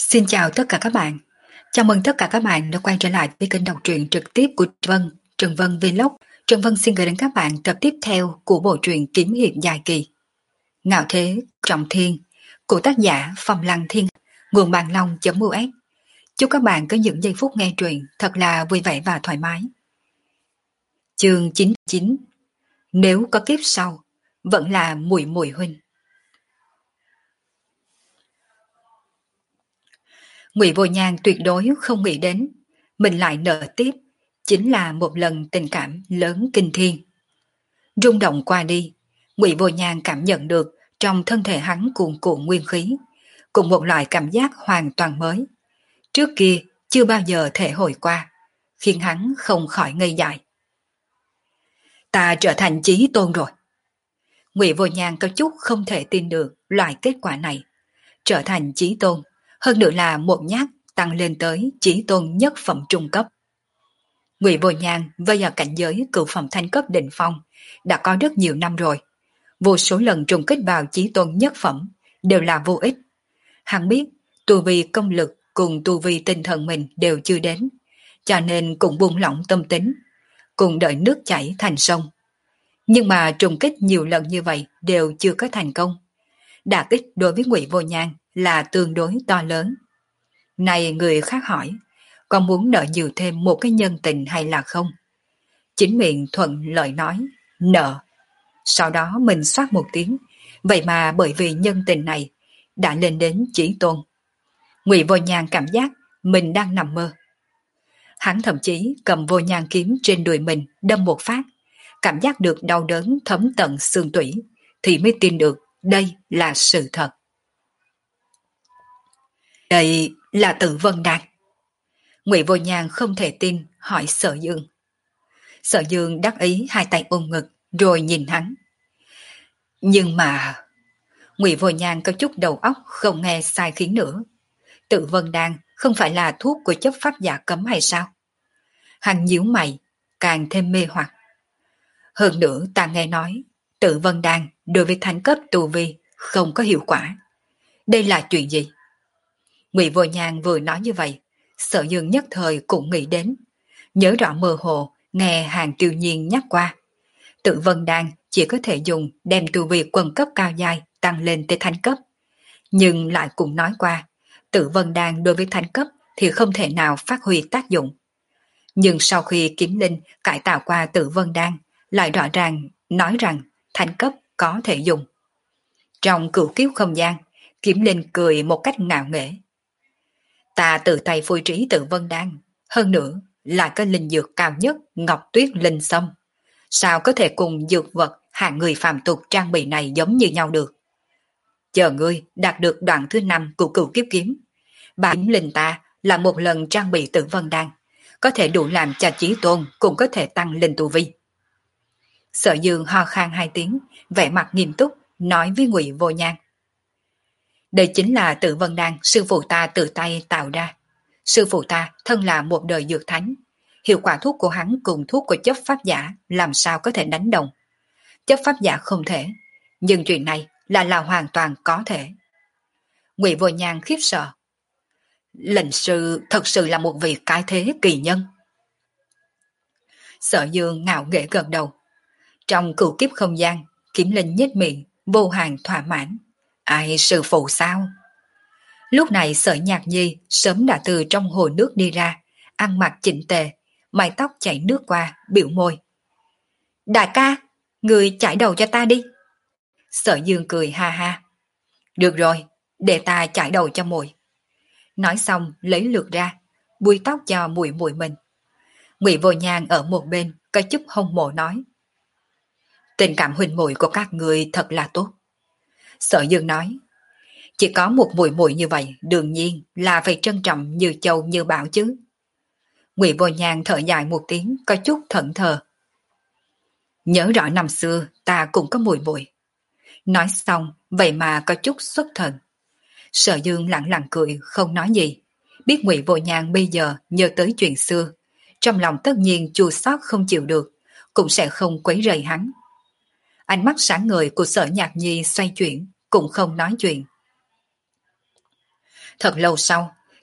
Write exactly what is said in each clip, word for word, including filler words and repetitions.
Xin chào tất cả các bạn. Chào mừng tất cả các bạn đã quay trở lại với kênh đọc truyện trực tiếp của Trần Vân, Trần Vân Vlog. Trần Vân xin gửi đến các bạn tập tiếp theo của bộ truyện kiếm hiệp dài kỳ Ngạo Thế Trọng Thiên của tác giả Phong Lăng Thiên, nguồn bàn long.us. Chúc các bạn có những giây phút nghe truyện thật là vui vẻ và thoải mái. Chương chín mươi chín. Nếu có kiếp sau, vẫn là Muội Muội huynh. Ngụy Vô Nhan tuyệt đối không nghĩ đến mình lại nợ tiếp chính là một lần tình cảm lớn kinh thiên. Rung động qua đi, Ngụy Vô Nhan cảm nhận được trong thân thể hắn cuồn cuộn nguyên khí, cùng một loại cảm giác hoàn toàn mới. Trước kia chưa bao giờ thể hội qua, khiến hắn không khỏi ngây dại. Ta trở thành chí tôn rồi. Ngụy Vô Nhan có chút không thể tin được loại kết quả này. Trở thành chí tôn, hơn nữa là một nhát tăng lên tới chí tôn nhất phẩm trung cấp. Ngụy Vô Nhan với ở cảnh giới cửu phẩm thanh cấp đỉnh phong đã có rất nhiều năm rồi. Vô số lần trùng kích vào chí tôn nhất phẩm đều là vô ích. Hắn biết tu vi công lực cùng tu vi tinh thần mình đều chưa đến, cho nên cũng buông lỏng tâm tính, cùng đợi nước chảy thành sông. Nhưng mà trùng kích nhiều lần như vậy đều chưa có thành công. Đả kích đối với Ngụy Vô Nhan là tương đối to lớn. Này người khác hỏi, có muốn nợ nhiều thêm một cái nhân tình hay là không? Chính miệng thuận lợi nói, nợ. Sau đó mình soát một tiếng, vậy mà bởi vì nhân tình này đã lên đến chí tôn. Ngụy Vô Nhan cảm giác mình đang nằm mơ. Hắn thậm chí cầm vô nhan kiếm trên đùi mình đâm một phát, cảm giác được đau đớn thấm tận xương tủy, thì mới tin được đây là sự thật. Đây là Tử Vân Đan. Ngụy Vô Nhan không thể tin hỏi Sở Dương. Sở Dương đắc ý hai tay ôm ngực rồi nhìn hắn. Nhưng mà Ngụy Vô Nhan có chút đầu óc không nghe sai khiến nữa. Tử Vân Đan không phải là thuốc của chấp pháp giả cấm hay sao? Hắn nhíu mày, càng thêm mê hoặc. Hơn nữa ta nghe nói Tử Vân Đan đối với thánh cấp tu vi không có hiệu quả. Đây là chuyện gì? Ngụy Vô Nhan vừa nói như vậy, Sở Dương nhất thời cũng nghĩ đến. Nhớ rõ mơ hồ nghe Hàng Tiêu Nhiên nhắc qua. Tử Vân Đan chỉ có thể dùng đem tu vi quân cấp cao giai tăng lên tới thánh cấp. Nhưng lại cũng nói qua, Tử Vân Đan đối với thánh cấp thì không thể nào phát huy tác dụng. Nhưng sau khi Kiếm Linh cải tạo qua Tử Vân Đan, lại rõ ràng nói rằng thánh cấp có thể dùng. Trong cửu kiếp không gian, Kiếm Linh cười một cách ngạo nghễ. Ta tự tay phôi trí Tử Vân Đan, hơn nữa lại có linh dược cao nhất Ngọc Tuyết Linh Sâm. Sao có thể cùng dược vật hạng người phàm tục trang bị này giống như nhau được? Chờ ngươi đạt được đoạn thứ năm của cửu kiếp kiếm. Bà Kiếm Linh ta là một lần trang bị Tử Vân Đan, có thể đủ làm cho chí tôn cũng có thể tăng lên tu vi. Sở Dương ho khan hai tiếng, vẻ mặt nghiêm túc nói với Ngụy Vô Nhan. Đây chính là Tử Vân Đan sư phụ ta tự tay tạo ra. Sư phụ ta thân là một đời dược thánh, hiệu quả thuốc của hắn cùng thuốc của chấp pháp giả làm sao có thể đánh đồng. Chấp pháp giả không thể, nhưng chuyện này là là hoàn toàn có thể. Ngụy Vô Nhan khiếp sợ. Lệnh sư thật sự là một vị cái thế kỳ nhân. Sở Dương ngạo nghễ gật đầu. Trong cửu kiếp không gian, Kiếm Linh nhếch miệng, vô hàng thỏa mãn. Ai sư phụ sao? Lúc này Sở Nhạc Nhi sớm đã từ trong hồ nước đi ra, ăn mặc chỉnh tề, mái tóc chảy nước qua, biểu môi. Đại ca, người chải đầu cho ta đi. Sở Dương cười ha ha. Được rồi, để ta chải đầu cho muội. Nói xong lấy lược ra, búi tóc cho muội muội mình. Ngụy Vô Nhan ở một bên có chút hâm mộ nói. Tình cảm huynh muội của các người thật là tốt. Sở Dương nói. Chỉ có một muội muội như vậy đương nhiên là phải trân trọng như châu như bảo chứ. Ngụy Vô Nhan thở dài một tiếng có chút thẫn thờ. Nhớ rõ năm xưa ta cũng có muội muội. Nói xong vậy mà có chút xuất thần. Sở Dương lặng lặng cười không nói gì. Biết Ngụy Vô Nhan bây giờ nhớ tới chuyện xưa, trong lòng tất nhiên chua xót không chịu được, cũng sẽ không quấy rầy hắn. Ánh mắt sáng ngời của Sở Nhạc Nhi xoay chuyển, cũng không nói chuyện. Thật lâu sau,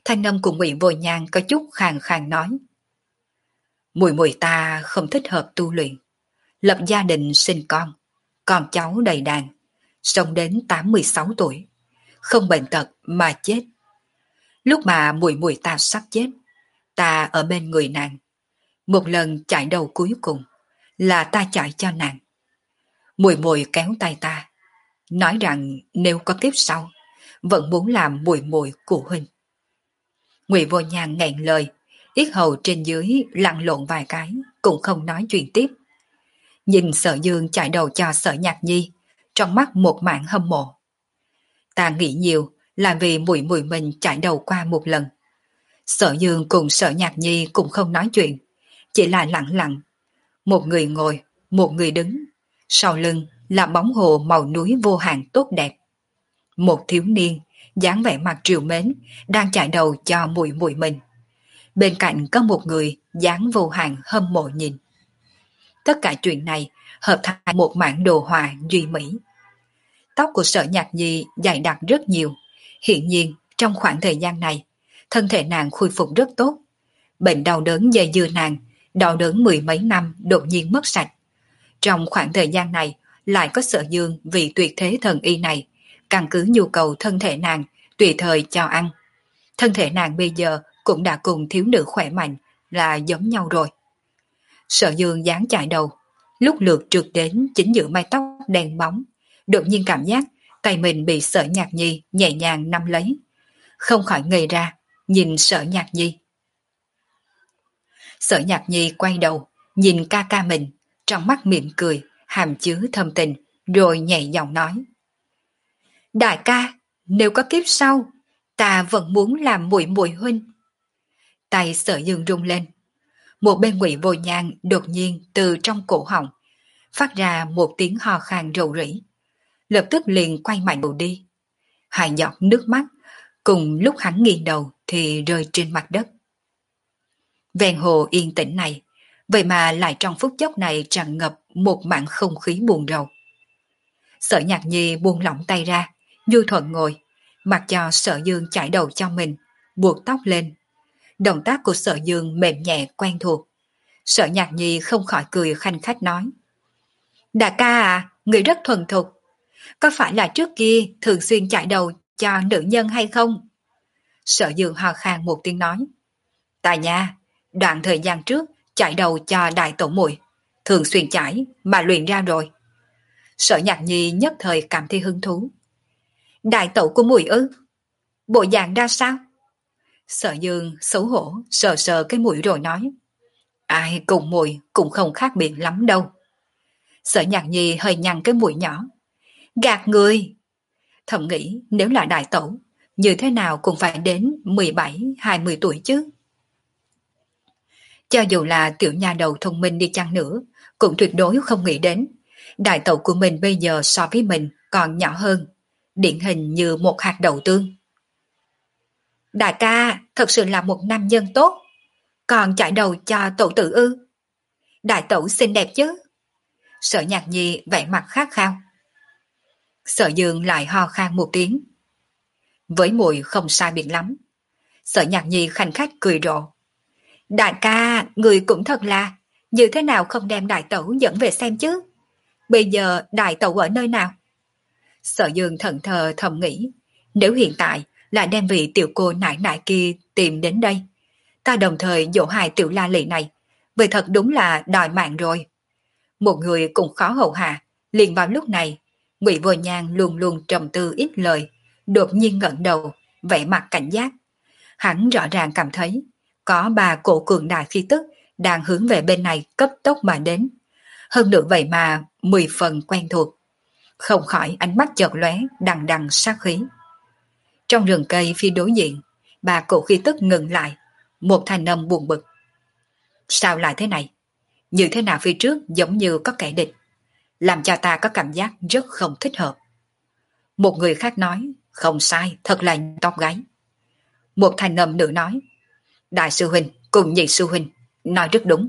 Thanh âm của Ngụy Vô Nhan có chút khàn khàn nói. Mùi mùi ta không thích hợp tu luyện, lập gia đình sinh con, con cháu đầy đàn, sống đến tám mươi sáu tuổi, không bệnh tật mà chết. Lúc mà mùi mùi ta sắp chết, ta ở bên người nàng. Một lần chạy đầu cuối cùng là ta chạy cho nàng. Mùi mùi kéo tay ta, nói rằng nếu có kiếp sau, vẫn muốn làm mùi mùi của huynh. Ngụy Vô Nhan nghẹn lời, yết hầu trên dưới lăn lộn vài cái, cũng không nói chuyện tiếp. Nhìn Sở Dương chạy đầu cho Sở Nhạc Nhi, trong mắt một mảng hâm mộ. Ta nghĩ nhiều là vì mùi mùi mình chạy đầu qua một lần. Sở Dương cùng Sở Nhạc Nhi cũng không nói chuyện, chỉ là lặng lặng. Một người ngồi, một người đứng, sau lưng là bóng hồ màu núi vô hạn tốt đẹp. Một thiếu niên, dáng vẻ mặt triều mến, đang chạy đầu cho mùi mùi mình. Bên cạnh có một người dáng vô hạn hâm mộ nhìn. Tất cả chuyện này hợp thành một mảng đồ họa duy mỹ. Tóc của Sở Nhạc Nhi dày đặc rất nhiều. Hiện nhiên trong khoảng thời gian này, thân thể nàng khôi phục rất tốt. Bệnh đau đớn dây dưa nàng, đau đớn mười mấy năm đột nhiên mất sạch. Trong khoảng thời gian này, lại có Sở Dương vì tuyệt thế thần y này, căn cứ nhu cầu thân thể nàng, tùy thời cho ăn. Thân thể nàng bây giờ cũng đã cùng thiếu nữ khỏe mạnh là giống nhau rồi. Sở Dương dáng chạy đầu, lúc lượt trượt đến chính giữa mái tóc đen bóng, đột nhiên cảm giác tay mình bị Sở Nhạc Nhi nhẹ nhàng nắm lấy. Không khỏi ngây ra, nhìn Sở Nhạc Nhi. Sở Nhạc Nhi quay đầu, nhìn ca ca mình, trong mắt mỉm cười, hàm chứa thâm tình, rồi nhẹ giọng nói. Đại ca, nếu có kiếp sau, ta vẫn muốn làm muội muội huynh. Tay Sở Dương rung lên. Một bên Ngụy Vô Nhan đột nhiên từ trong cổ họng phát ra một tiếng ho khan rầu rĩ, lập tức liền quay mạnh đầu đi. Hai giọt nước mắt cùng lúc hắn nghiêng đầu thì rơi trên mặt đất. Ven hồ yên tĩnh này, vậy mà lại trong phút chốc này tràn ngập một mảng không khí buồn rầu. Sở Nhạc Nhi buông lỏng tay ra, nhu thuận ngồi, mặc cho Sở Dương chải đầu cho mình, buộc tóc lên. Động tác của Sở Dương mềm nhẹ quen thuộc. Sở Nhạc Nhi không khỏi cười khanh khách nói. Đại ca à, người rất thuần thục. Có phải là trước kia thường xuyên chải đầu cho nữ nhân hay không? Sở Dương ho khan một tiếng nói. Ta nha, đoạn thời gian trước chải đầu cho đại tổ muội, thường xuyên chải mà luyện ra rồi. Sở Nhạc Nhi nhất thời cảm thấy hứng thú. Đại tẩu của muội ư? Bộ dạng ra sao? Sở Dương xấu hổ sờ sờ cái mũi rồi nói. Ai cùng muội cũng không khác biệt lắm đâu. Sở Nhạc Nhi hơi nhăn cái mũi nhỏ. Gạt người. Thầm nghĩ nếu là đại tẩu, như thế nào cũng phải đến mười bảy hai mươi tuổi chứ. Cho dù là tiểu nha đầu thông minh đi chăng nữa, cũng tuyệt đối không nghĩ đến. Đại tẩu của mình bây giờ so với mình còn nhỏ hơn, điển hình như một hạt đậu tương. Đại ca thật sự là một nam nhân tốt, còn chạy đầu cho tẩu tử ư? Đại tẩu xinh đẹp chứ? Sở Nhạc Nhi vẻ mặt khát khao. Sở Dương lại ho khan một tiếng. Với muội không sai biệt lắm. Sở Nhạc Nhi khanh khách cười rộ. Đại ca, người cũng thật là, như thế nào không đem đại tẩu dẫn về xem chứ? Bây giờ đại tẩu ở nơi nào? Sở Dương thẫn thờ thầm nghĩ, nếu hiện tại là đem vị tiểu cô nại nại kia tìm đến đây, ta đồng thời dỗ hài tiểu la lị này, vậy thật đúng là đòi mạng rồi. Một người cũng khó hầu hạ, liền vào lúc này, Ngụy Vô Nhan luôn luôn trầm tư ít lời, đột nhiên ngẩng đầu, vẻ mặt cảnh giác. Hắn rõ ràng cảm thấy có ba cổ cường đại khí tức đang hướng về bên này cấp tốc mà đến. Hơn nữa vậy mà mười phần quen thuộc. Không khỏi ánh mắt chợt lóe đằng đằng sát khí. Trong rừng cây phía đối diện, ba cổ khí tức ngừng lại, một thanh âm buồn bực. Sao lại thế này? Như thế nào phía trước giống như có kẻ địch, làm cho ta có cảm giác rất không thích hợp. Một người khác nói, không sai, thật là tóc gáy. Một thanh âm nữ nói, đại sư huynh cùng nhị sư huynh nói rất đúng.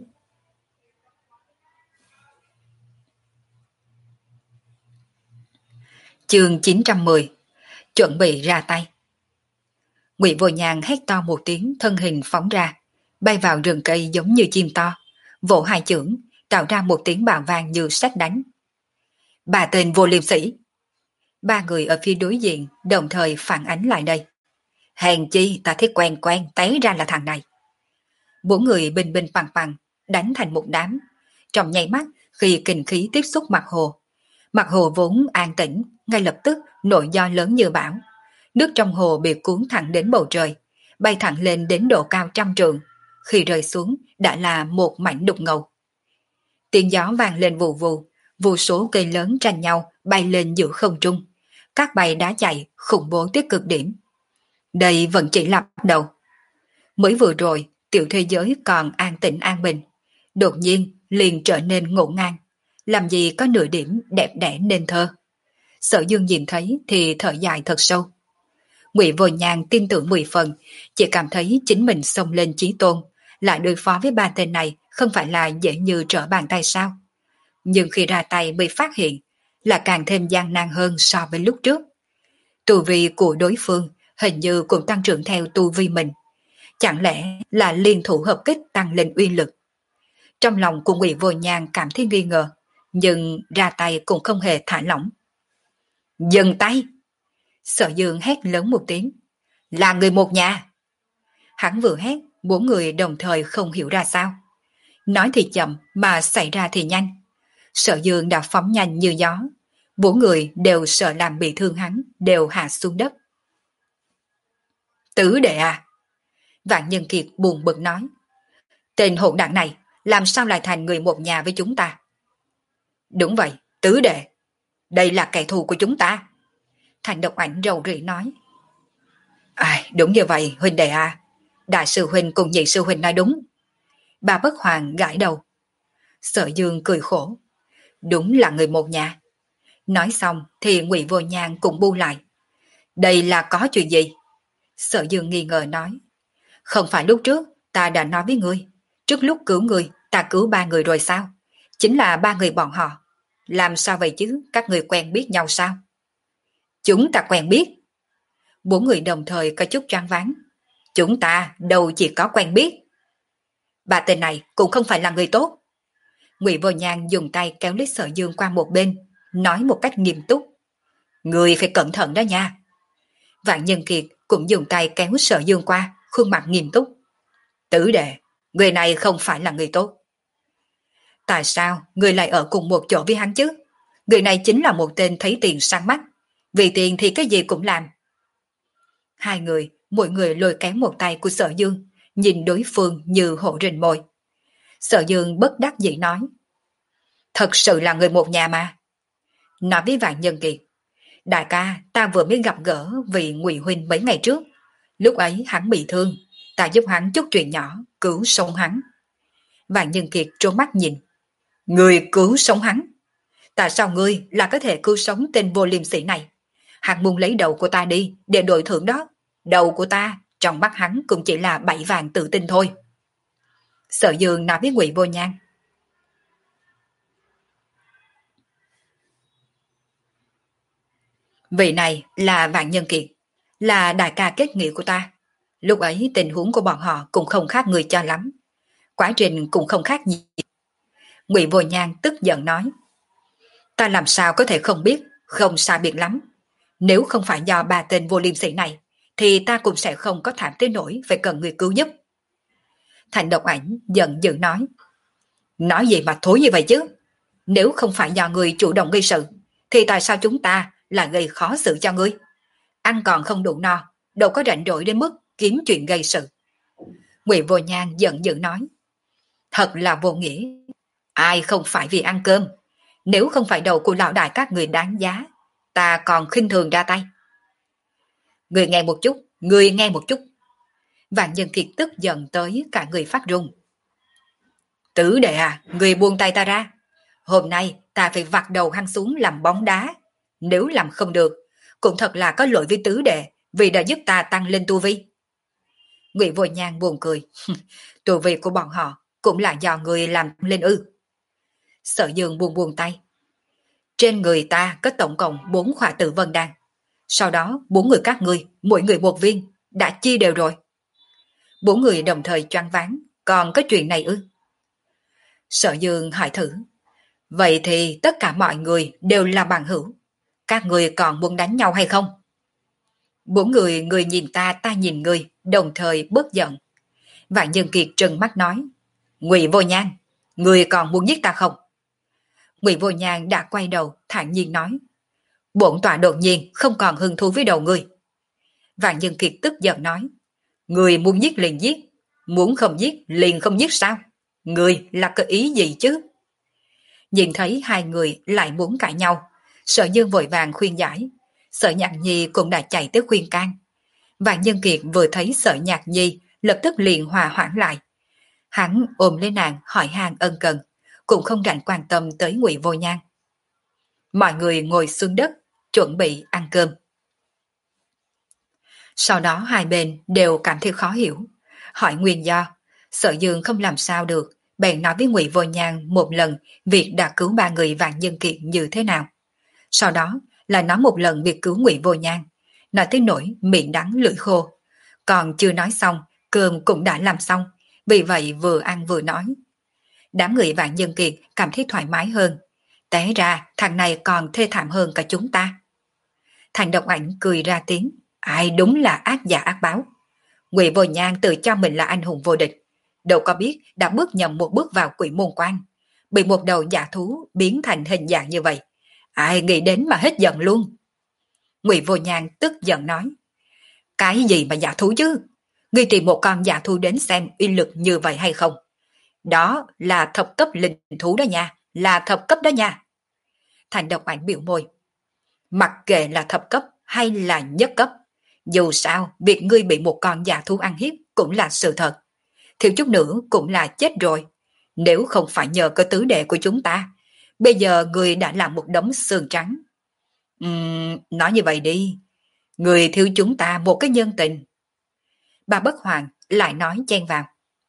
Chương chín trăm mười, chuẩn bị ra tay. Ngụy Vô Nhàn hét to một tiếng, thân hình phóng ra, bay vào rừng cây giống như chim to, vỗ hai chưởng, tạo ra một tiếng bạo vang như sét đánh. Ba tên vô liêm sĩ! Ba người ở phía đối diện đồng thời phản ánh lại đây. Hèn chi ta thấy quen quen, té ra là thằng này. Bốn người bình bình bằng bằng, đánh thành một đám. Trong nháy mắt, khi kình khí tiếp xúc mặt hồ, mặt hồ vốn an tĩnh, ngay lập tức nổi gió lớn như bão. Nước trong hồ bị cuốn thẳng đến bầu trời, bay thẳng lên đến độ cao trăm trượng. Khi rơi xuống đã là một mảnh đục ngầu. Tiếng gió vang lên vù vù, vô số cây lớn tranh nhau bay lên giữa không trung. Các bay đá chạy khủng bố tới cực điểm. Đây vẫn chỉ là bắt đầu. Mới vừa rồi, tiểu thế giới còn an tĩnh an bình. Đột nhiên liền trở nên ngổn ngang. Làm gì có nửa điểm đẹp đẽ nên thơ. Sở Dương nhìn thấy thì thở dài thật sâu. Ngụy Vô Nhàn tin tưởng mười phần, chỉ cảm thấy chính mình xông lên chí tôn, lại đối phó với ba tên này không phải là dễ như trở bàn tay sao. Nhưng khi ra tay mới phát hiện là càng thêm gian nan hơn so với lúc trước. Tu vi của đối phương hình như cũng tăng trưởng theo tu vi mình. Chẳng lẽ là liên thủ hợp kích tăng lên uy lực? Trong lòng của Ngụy Vô Nhàn cảm thấy nghi ngờ, nhưng ra tay cũng không hề thả lỏng. Dừng tay! Sở Dương hét lớn một tiếng. Là người một nhà! Hắn vừa hét, bốn người đồng thời không hiểu ra sao. Nói thì chậm mà xảy ra thì nhanh. Sở Dương đã phóng nhanh như gió. Bốn người đều sợ làm bị thương hắn, đều hạ xuống đất. Tứ đệ à! Vạn Nhân Kiệt buồn bực nói. Tên hỗn đảng này làm sao lại thành người một nhà với chúng ta? Đúng vậy, tứ đệ. Đây là kẻ thù của chúng ta. Thành Độc Ảnh rầu rĩ nói. Ai, đúng như vậy, huynh đệ à. Đại sư huynh cùng nhị sư huynh nói đúng. Bà Bất Hoàng gãi đầu. Sở Dương cười khổ. Đúng là người một nhà. Nói xong thì Ngụy Vô Nhàn cũng bu lại. Đây là có chuyện gì? Sở Dương nghi ngờ nói. Không phải lúc trước ta đã nói với ngươi, trước lúc cứu ngươi ta cứu ba người rồi sao? Chính là ba người bọn họ. Làm sao vậy chứ, các người quen biết nhau sao? Chúng ta quen biết. Bốn người đồng thời có chút choáng váng. Chúng ta đâu chỉ có quen biết. Bà tên này cũng không phải là người tốt. Ngụy Vô Nhàn dùng tay kéo lấy Sở Dương qua một bên, nói một cách nghiêm túc. Người phải cẩn thận đó nha. Vạn Nhân Kiệt cũng dùng tay kéo Sở Dương qua, khuôn mặt nghiêm túc. Tứ đệ, người này không phải là người tốt. Tại sao người lại ở cùng một chỗ với hắn chứ? Người này chính là một tên thấy tiền sang mắt. Vì tiền thì cái gì cũng làm. Hai người, mỗi người lôi kéo một tay của Sở Dương, nhìn đối phương như hổ rình mồi. Sở Dương bất đắc dĩ nói. Thật sự là người một nhà mà. Nói với Vạn Nhân Kiệt. Đại ca, ta vừa mới gặp gỡ vì Ngụy huynh mấy ngày trước. Lúc ấy hắn bị thương, ta giúp hắn chút chuyện nhỏ, cứu sống hắn. Vạn Nhân Kiệt trố mắt nhìn. Người cứu sống hắn? Tại sao ngươi là có thể cứu sống tên vô liêm sĩ này? Hắn muốn lấy đầu của ta đi để đổi thưởng đó. Đầu của ta trong mắt hắn cũng chỉ là bảy vàng tự tin thôi. Sở Dương nói với Ngụy Vô Nhàn. Vị này là Vạn Nhân Kiệt, là đại ca kết nghĩa của ta. Lúc ấy tình huống của bọn họ cũng không khác người cho lắm. Quá trình cũng không khác gì. Ngụy Vô Nhàn tức giận nói. Ta làm sao có thể không biết, không xa biệt lắm. Nếu không phải do ba tên vô liêm sĩ này, thì ta cũng sẽ không có thảm tới nỗi phải cần người cứu giúp. Thành Độc Ảnh giận dữ nói. Nói gì mà thối như vậy chứ? Nếu không phải do người chủ động gây sự, thì tại sao chúng ta là gây khó xử cho ngươi? Ăn còn không đủ no, đâu có rảnh rỗi đến mức kiếm chuyện gây sự. Ngụy Vô Nhàn giận dữ nói. Thật là vô nghĩa. Ai không phải vì ăn cơm? Nếu không phải đầu của lão đại các người đáng giá, ta còn khinh thường ra tay. Người nghe một chút, người nghe một chút. Vạn Nhân Kiệt tức giận tới cả người phát run. Tứ đệ à, người buông tay ta ra. Hôm nay ta phải vặt đầu hắn xuống làm bóng đá. Nếu làm không được, cũng thật là có lỗi với tứ đệ vì đã giúp ta tăng lên tu vi. Ngụy Vô Nhàn buồn cười. Tu vi của bọn họ cũng là do người làm lên ư? Sở Dương buông buông tay. Trên người ta có tổng cộng bốn khỏa tử vân đan. Sau đó bốn người các ngươi, mỗi người một viên, đã chia đều rồi. Bốn người đồng thời choáng váng, còn có chuyện này ư? Sở Dương hỏi thử. Vậy thì tất cả mọi người đều là bằng hữu. Các người còn muốn đánh nhau hay không? Bốn người, người nhìn ta, ta nhìn người, đồng thời bớt giận. Vạn Nhân Kiệt trừng mắt nói. Ngụy Vô Nhan, người còn muốn giết ta không? Ngụy Vô Nhan đã quay đầu, thản nhiên nói. Bổn tọa đột nhiên không còn hứng thú với đầu người. Vạn Nhân Kiệt tức giận nói. Người muốn giết liền giết, muốn không giết liền không giết sao? Người là cái ý gì chứ? Nhìn thấy hai người lại muốn cãi nhau, Sở Dương vội vàng khuyên giải. Sở Nhạc Nhi cũng đã chạy tới khuyên can. Vạn Nhân Kiệt vừa thấy Sở Nhạc Nhi lập tức liền hòa hoãn lại. Hắn ôm lấy nàng hỏi han ân cần, cũng không rảnh quan tâm tới Ngụy Vô Nhan. Mọi người ngồi xuống đất, chuẩn bị ăn cơm. Sau đó hai bên đều cảm thấy khó hiểu, hỏi nguyên do. Sở Dương không làm sao được, bèn nói với Ngụy Vô Nhan một lần việc đã cứu ba người Vạn Nhân Kiệt như thế nào. Sau đó là nói một lần việc cứu Ngụy Vô Nhan, nói tới nỗi miệng đắng lưỡi khô. Còn chưa nói xong, cơm cũng đã làm xong, vì vậy vừa ăn vừa nói. Đám người Vạn Nhân Kiệt cảm thấy thoải mái hơn. Té ra thằng này còn thê thảm hơn cả chúng ta. Thành Độc Ảnh cười ra tiếng. Ai đúng là ác giả ác báo. Ngụy Vô Nhan tự cho mình là anh hùng vô địch, đâu có biết đã bước nhầm một bước vào Quỷ Môn Quan, bị một đầu giả thú biến thành hình dạng như vậy. Ai nghĩ đến mà hết giận luôn. Ngụy Vô Nhan tức giận nói. Cái gì mà giả thú chứ? Ngươi tìm một con giả thú đến xem uy lực như vậy hay không? Đó là thập cấp linh thú đó nha, là thập cấp đó nha. Thành Độc Ảnh biểu môi. Mặc kệ là thập cấp hay là nhất cấp, dù sao việc ngươi bị một con giả thú ăn hiếp cũng là sự thật. Thiếu chút nữa cũng là chết rồi. Nếu không phải nhờ cơ tứ đệ của chúng ta, bây giờ ngươi đã làm một đống xương trắng. Uhm, nói như vậy đi, ngươi thiếu chúng ta một cái nhân tình. Bà Bất Hoàng lại nói chen vào.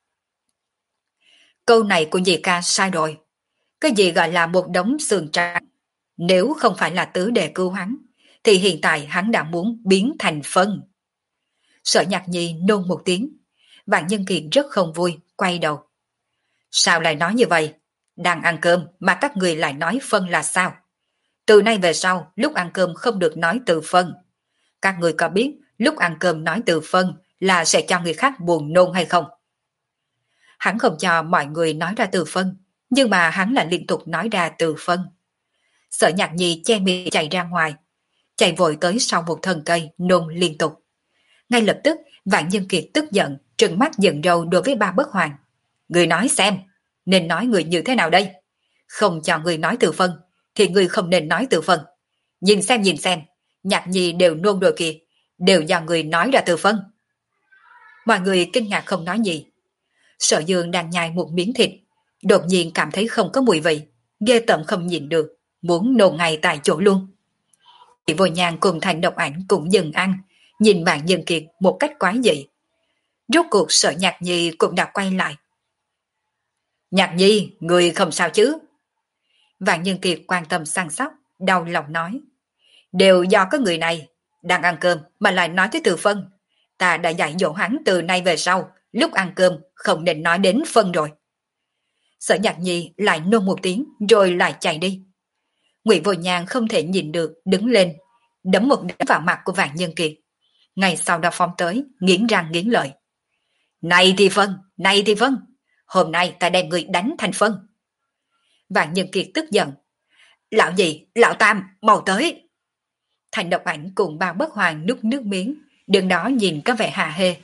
Câu này của dì ca sai rồi. Cái gì gọi là một đống xương trắng? Nếu không phải là tứ đệ cứu hắn, thì hiện tại hắn đã muốn biến thành phân. Sở Nhạc Nhi nôn một tiếng. Vạn Nhân Kiệt rất không vui, quay đầu. Sao lại nói như vậy? Đang ăn cơm mà các người lại nói phân là sao? Từ nay về sau, lúc ăn cơm không được nói từ phân. Các người có biết lúc ăn cơm nói từ phân là sẽ cho người khác buồn nôn hay không? Hắn không cho mọi người nói ra từ phân, nhưng mà hắn lại liên tục nói ra từ phân. Sở Nhạc Nhi che miệng chạy ra ngoài, chạy vội tới sau một thân cây nôn liên tục. Ngay lập tức Vạn Nhân Kiệt tức giận, trừng mắt giận râu đối với Ba Bất Hoàng. Người nói xem, nên nói người như thế nào đây? Không cho người nói từ phân, thì người không nên nói từ phân. Nhìn xem nhìn xem, Nhạc Nhi đều nôn rồi kìa, đều do người nói ra từ phân. Mọi người kinh ngạc không nói gì. Sở Dương đang nhai một miếng thịt, đột nhiên cảm thấy không có mùi vị, ghê tởm không nhịn được, muốn nôn ngay tại chỗ luôn. Chị Vô Nhan cùng Thành Độc Ảnh cũng dừng ăn, nhìn Vạn Nhân Kiệt một cách quái dị. Rốt cuộc Sở Nhạc Nhi cũng đã quay lại. Nhạc Nhi, người không sao chứ? Vạn Nhân Kiệt quan tâm săn sóc, đau lòng nói. Đều do cái người này, đang ăn cơm mà lại nói tới từ phân. Ta đã dạy dỗ hắn từ nay về sau, lúc ăn cơm không nên nói đến phân rồi. Sở Nhạc Nhi lại nôn một tiếng rồi lại chạy đi. Ngụy Vô Nhan không thể nhìn được, đứng lên, đấm một đấm vào mặt của Vạn Nhân Kiệt. Ngay sau đó phóng tới, nghiến răng nghiến lợi. Này thì phân, này thì phân, hôm nay ta đem người đánh thành phân. Vạn Nhân Kiệt tức giận. Lão nhị, lão tam, mau tới. Thành Độc Ảnh cùng Ba Bất Hoàng nuốt nước miếng, đứng đó nhìn có vẻ hà hê.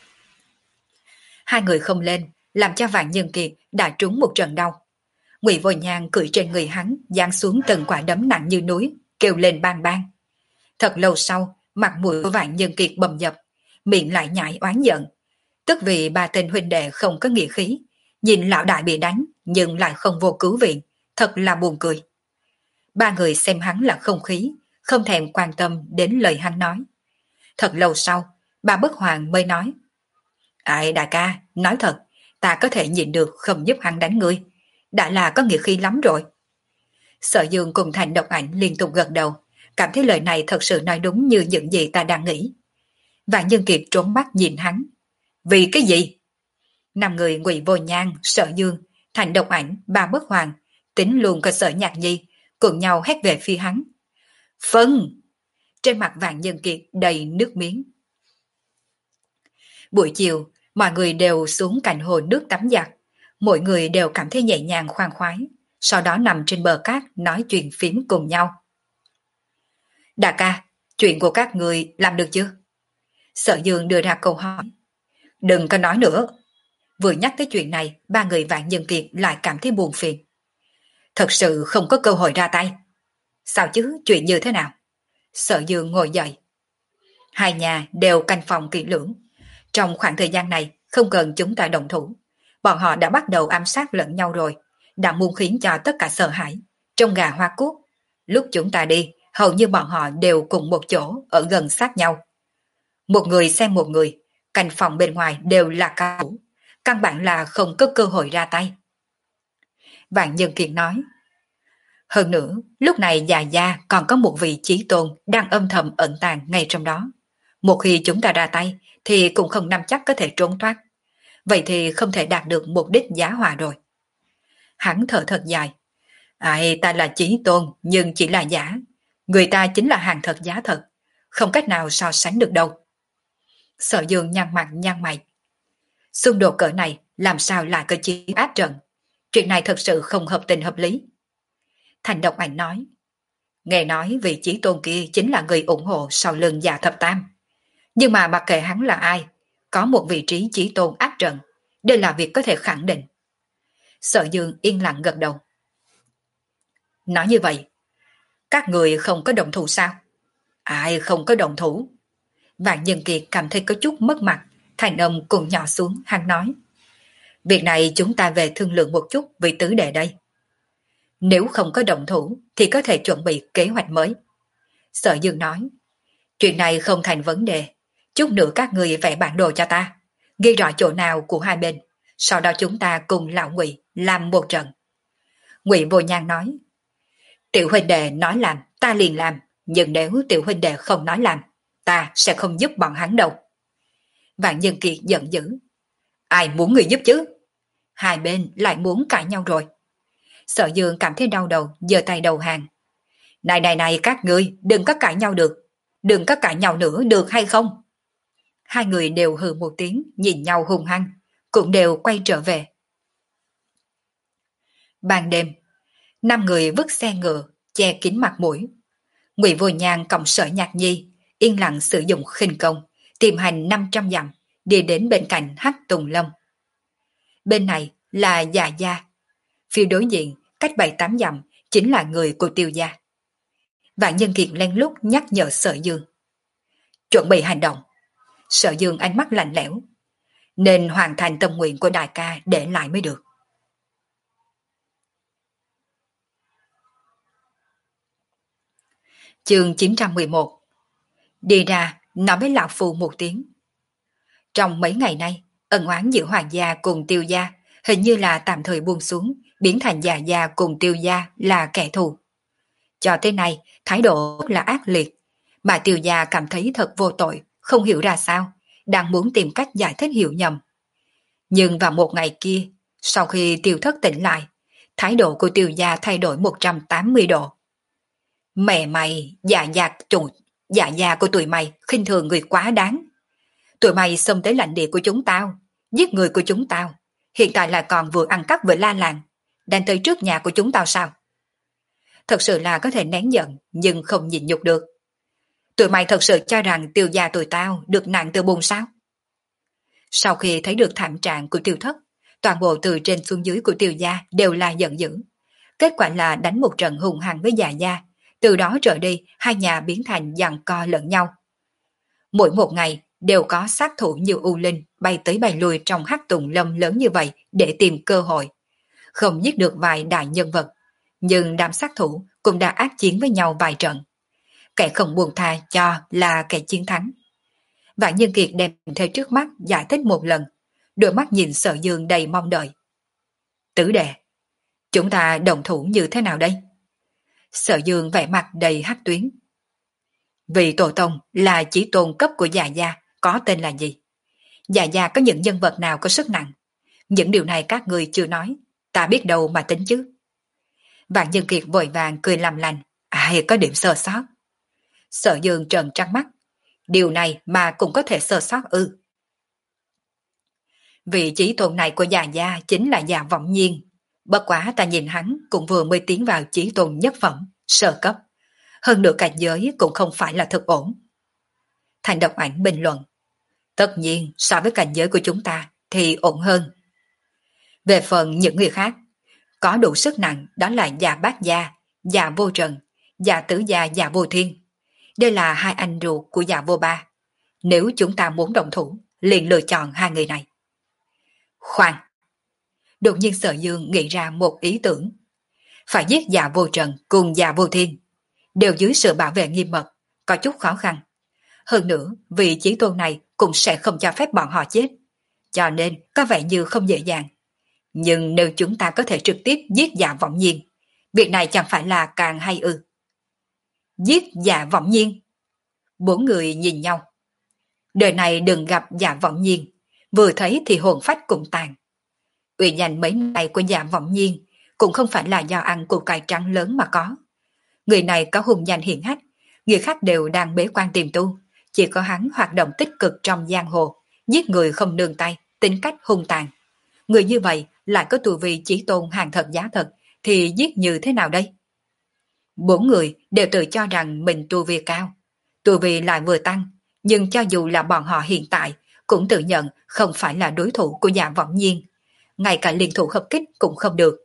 Hai người không lên, làm cho Vạn Nhân Kiệt đã trúng một trận đau. Ngụy Vô Nhan cười trên người hắn, giáng xuống từng quả đấm nặng như núi, kêu lên bang bang. Thật lâu sau, mặt mũi của Vạn Nhân Kiệt bầm dập, miệng lại nhảy oán giận. Tức vì ba tên huynh đệ không có nghĩa khí, nhìn lão đại bị đánh nhưng lại không vô cứu viện, thật là buồn cười. Ba người xem hắn là không khí, không thèm quan tâm đến lời hắn nói. Thật lâu sau, Ba Bất Hoàng mới nói. Ai đại ca, nói thật, ta có thể nhịn được không giúp hắn đánh ngươi, đã là có nghĩa khí lắm rồi. Sở Dương cùng Thành Độc Ảnh liên tục gật đầu, cảm thấy lời này thật sự nói đúng như những gì ta đang nghĩ. Vạn Nhân Kiệt trốn mắt nhìn hắn. Vì cái gì? Năm người Ngụy Vô Nhan, Sở Dương, Thành Độc Ảnh, Ba Bất Hoàng, tính luôn cơ sở Nhạc Nhi, cùng nhau hét về phía hắn. Phân! Trên mặt Vạn Nhân Kiệt đầy nước miếng. Buổi chiều, mọi người đều xuống cạnh hồ nước tắm giặt. Mỗi người đều cảm thấy nhẹ nhàng khoan khoái, sau đó nằm trên bờ cát nói chuyện phím cùng nhau. Đại ca, chuyện của các người làm được chưa? Sở Dương đưa ra câu hỏi. Đừng có nói nữa. Vừa nhắc tới chuyện này, ba người Vạn Nhân Kiệt lại cảm thấy buồn phiền. Thật sự không có cơ hội ra tay. Sao chứ, chuyện như thế nào? Sở Dương ngồi dậy. Hai nhà đều canh phòng kỹ lưỡng. Trong khoảng thời gian này, không cần chúng ta động thủ. Bọn họ đã bắt đầu ám sát lẫn nhau rồi, đã muốn khiến cho tất cả sợ hãi. Trong gà hoa cúc, lúc chúng ta đi, hầu như bọn họ đều cùng một chỗ, ở gần sát nhau. Một người xem một người, canh phòng bên ngoài đều là cao thủ, căn bản là không có cơ hội ra tay. Vạn Nhân Kiệt nói. Hơn nữa, lúc này già gia còn có một vị chí tôn đang âm thầm ẩn tàng ngay trong đó. Một khi chúng ta ra tay, thì cũng không nắm chắc có thể trốn thoát. Vậy thì không thể đạt được mục đích giá hòa rồi. Hắn thở thật dài. Ai, ta là chí tôn, nhưng chỉ là giả. Người ta chính là hàng thật giá thật, không cách nào so sánh được đâu. Sở Dương nhăn mặt nhăn mày. Xung đột cỡ này làm sao lại cơ chí áp trận? Chuyện này thật sự không hợp tình hợp lý. Thành Độc Ảnh nói. Nghe nói vị chí tôn kia chính là người ủng hộ sau lưng Dạ Thập Tam. Nhưng mà mặc kệ hắn là ai, có một vị trí chí tôn áp trận, đây là việc có thể khẳng định. Sở Dương yên lặng gật đầu. Nói như vậy, các người không có động thủ sao? Ai không có động thủ? Vạn Nhân Kiệt cảm thấy có chút mất mặt, thành âm cùng nhỏ xuống, hắn nói. Việc này chúng ta về thương lượng một chút với tứ đệ đây. Nếu không có động thủ thì có thể chuẩn bị kế hoạch mới. Sở Dương nói. Chuyện này không thành vấn đề. Chút nữa các người vẽ bản đồ cho ta, ghi rõ chỗ nào của hai bên, sau đó chúng ta cùng lão Ngụy làm một trận. Ngụy Vô Nhan nói. Tiểu huynh đệ nói làm, ta liền làm, nhưng nếu tiểu huynh đệ không nói làm, ta sẽ không giúp bọn hắn đâu. Vạn Nhân Kiệt giận dữ. Ai muốn người giúp chứ? Hai bên lại muốn cãi nhau rồi. Sở Dương cảm thấy đau đầu, giơ tay đầu hàng. Này này này các ngươi, đừng có cãi nhau được. Đừng có cãi nhau nữa được hay không? Hai người đều hừ một tiếng, nhìn nhau hung hăng, cũng đều quay trở về. Ban đêm, năm người vứt xe ngựa, che kín mặt mũi. Ngụy Vô Nhan cộng Sở Nhạc Nhi, yên lặng sử dụng khinh công, tìm hành năm trăm dặm, đi đến bên cạnh Hắc Tùng Lâm. Bên này là Dạ gia, phía đối diện, cách bảy tám dặm, chính là người của Tiêu gia. Vạn Nhân Kiệt lén lút nhắc nhở Sở Dương. Chuẩn bị hành động. Sở Dương ánh mắt lạnh lẽo. Nên hoàn thành tâm nguyện của đại ca để lại mới được. Chương chín trăm mười một. Đi ra, nói với lão phu một tiếng. Trong mấy ngày nay, ân oán giữa Hoàng gia cùng Tiêu gia hình như là tạm thời buông xuống, biến thành Dạ gia cùng Tiêu gia là kẻ thù. Cho tới nay, thái độ rất là ác liệt, mà Tiêu gia cảm thấy thật vô tội, không hiểu ra sao, đang muốn tìm cách giải thích hiểu nhầm. Nhưng vào một ngày kia, sau khi Tiêu thất tỉnh lại, thái độ của Tiêu gia thay đổi một trăm tám mươi độ. Mẹ mày, dạ dạ trụt, dạ dạ của tụi mày khinh thường người quá đáng. Tụi mày xông tới lãnh địa của chúng tao, giết người của chúng tao, hiện tại lại còn vừa ăn cắp với La Làng, đang tới trước nhà của chúng tao sao? Thật sự là có thể nén giận, nhưng không nhịn nhục được. Tụi mày thật sự cho rằng Tiêu gia tụi tao được nạn từ bùn sao? Sau khi thấy được thảm trạng của Tiêu thất, toàn bộ từ trên xuống dưới của Tiêu gia đều là giận dữ. Kết quả là đánh một trận hùng hăng với Dạ gia, từ đó trở đi hai nhà biến thành giằng co lẫn nhau. Mỗi một ngày đều có sát thủ như U Linh bay tới bay lui trong Hắc Tùng Lâm lớn như vậy để tìm cơ hội. Không giết được vài đại nhân vật, nhưng đám sát thủ cũng đã ác chiến với nhau vài trận. Kẻ không buông tha cho là kẻ chiến thắng. Vạn Nhân Kiệt đem theo trước mắt giải thích một lần, đôi mắt nhìn Sở Dương đầy mong đợi. Tứ đệ, chúng ta đồng thủ như thế nào đây? Sở Dương vẻ mặt đầy hắc tuyến. Vì tổ tông là chỉ tôn cấp của Dạ gia, có tên là gì? Dạ dạ có những nhân vật nào có sức nặng? Những điều này các người chưa nói, ta biết đâu mà tính chứ. Vạn Nhân Kiệt vội vàng cười làm lành, ai có điểm sơ sót. Sở Dương trợn trắng mắt, điều này mà cũng có thể sơ sót ư? Vị trí tôn này của già gia chính là già Vọng Nhiên. Bất quá ta nhìn hắn cũng vừa mới tiến vào chí tôn nhất phẩm, sơ cấp. Hơn nữa cảnh giới cũng không phải là thực ổn. Thành Độc Ảnh bình luận, tất nhiên so với cảnh giới của chúng ta thì ổn hơn. Về phần những người khác, có đủ sức nặng đó là già Bát Gia, già Vô Trần, già Tử Gia, già Vô Thiên. Đây là hai anh ruột của già Vô Ba. Nếu chúng ta muốn đồng thủ, liền lựa chọn hai người này. Khoan! Đột nhiên Sở Dương nghĩ ra một ý tưởng. Phải giết già Vô Trần cùng già Vô Thiên, đều dưới sự bảo vệ nghiêm mật, có chút khó khăn. Hơn nữa, vị chí tôn này cũng sẽ không cho phép bọn họ chết. Cho nên có vẻ như không dễ dàng. Nhưng nếu chúng ta có thể trực tiếp giết Dạ Vọng Nhiên, việc này chẳng phải là càng hay ư? Giết Dạ Vọng Nhiên? Bốn người nhìn nhau. Đời này đừng gặp Dạ Vọng Nhiên, vừa thấy thì hồn phách cũng tàn. Uy danh mấy ngày của Dạ Vọng Nhiên cũng không phải là do ăn củ cải trắng lớn mà có. Người này có hùng danh hiển hách, người khác đều đang bế quan tìm tu, chỉ có hắn hoạt động tích cực trong giang hồ, giết người không nương tay, tính cách hung tàn. Người như vậy lại có tu vi chí tôn hàng thật giá thật, thì giết như thế nào đây? Bốn người đều tự cho rằng mình tu vi cao, tu vi lại vừa tăng, nhưng cho dù là bọn họ hiện tại cũng tự nhận không phải là đối thủ của Dạ Vọng Nhiên, ngay cả liên thủ hợp kích cũng không được.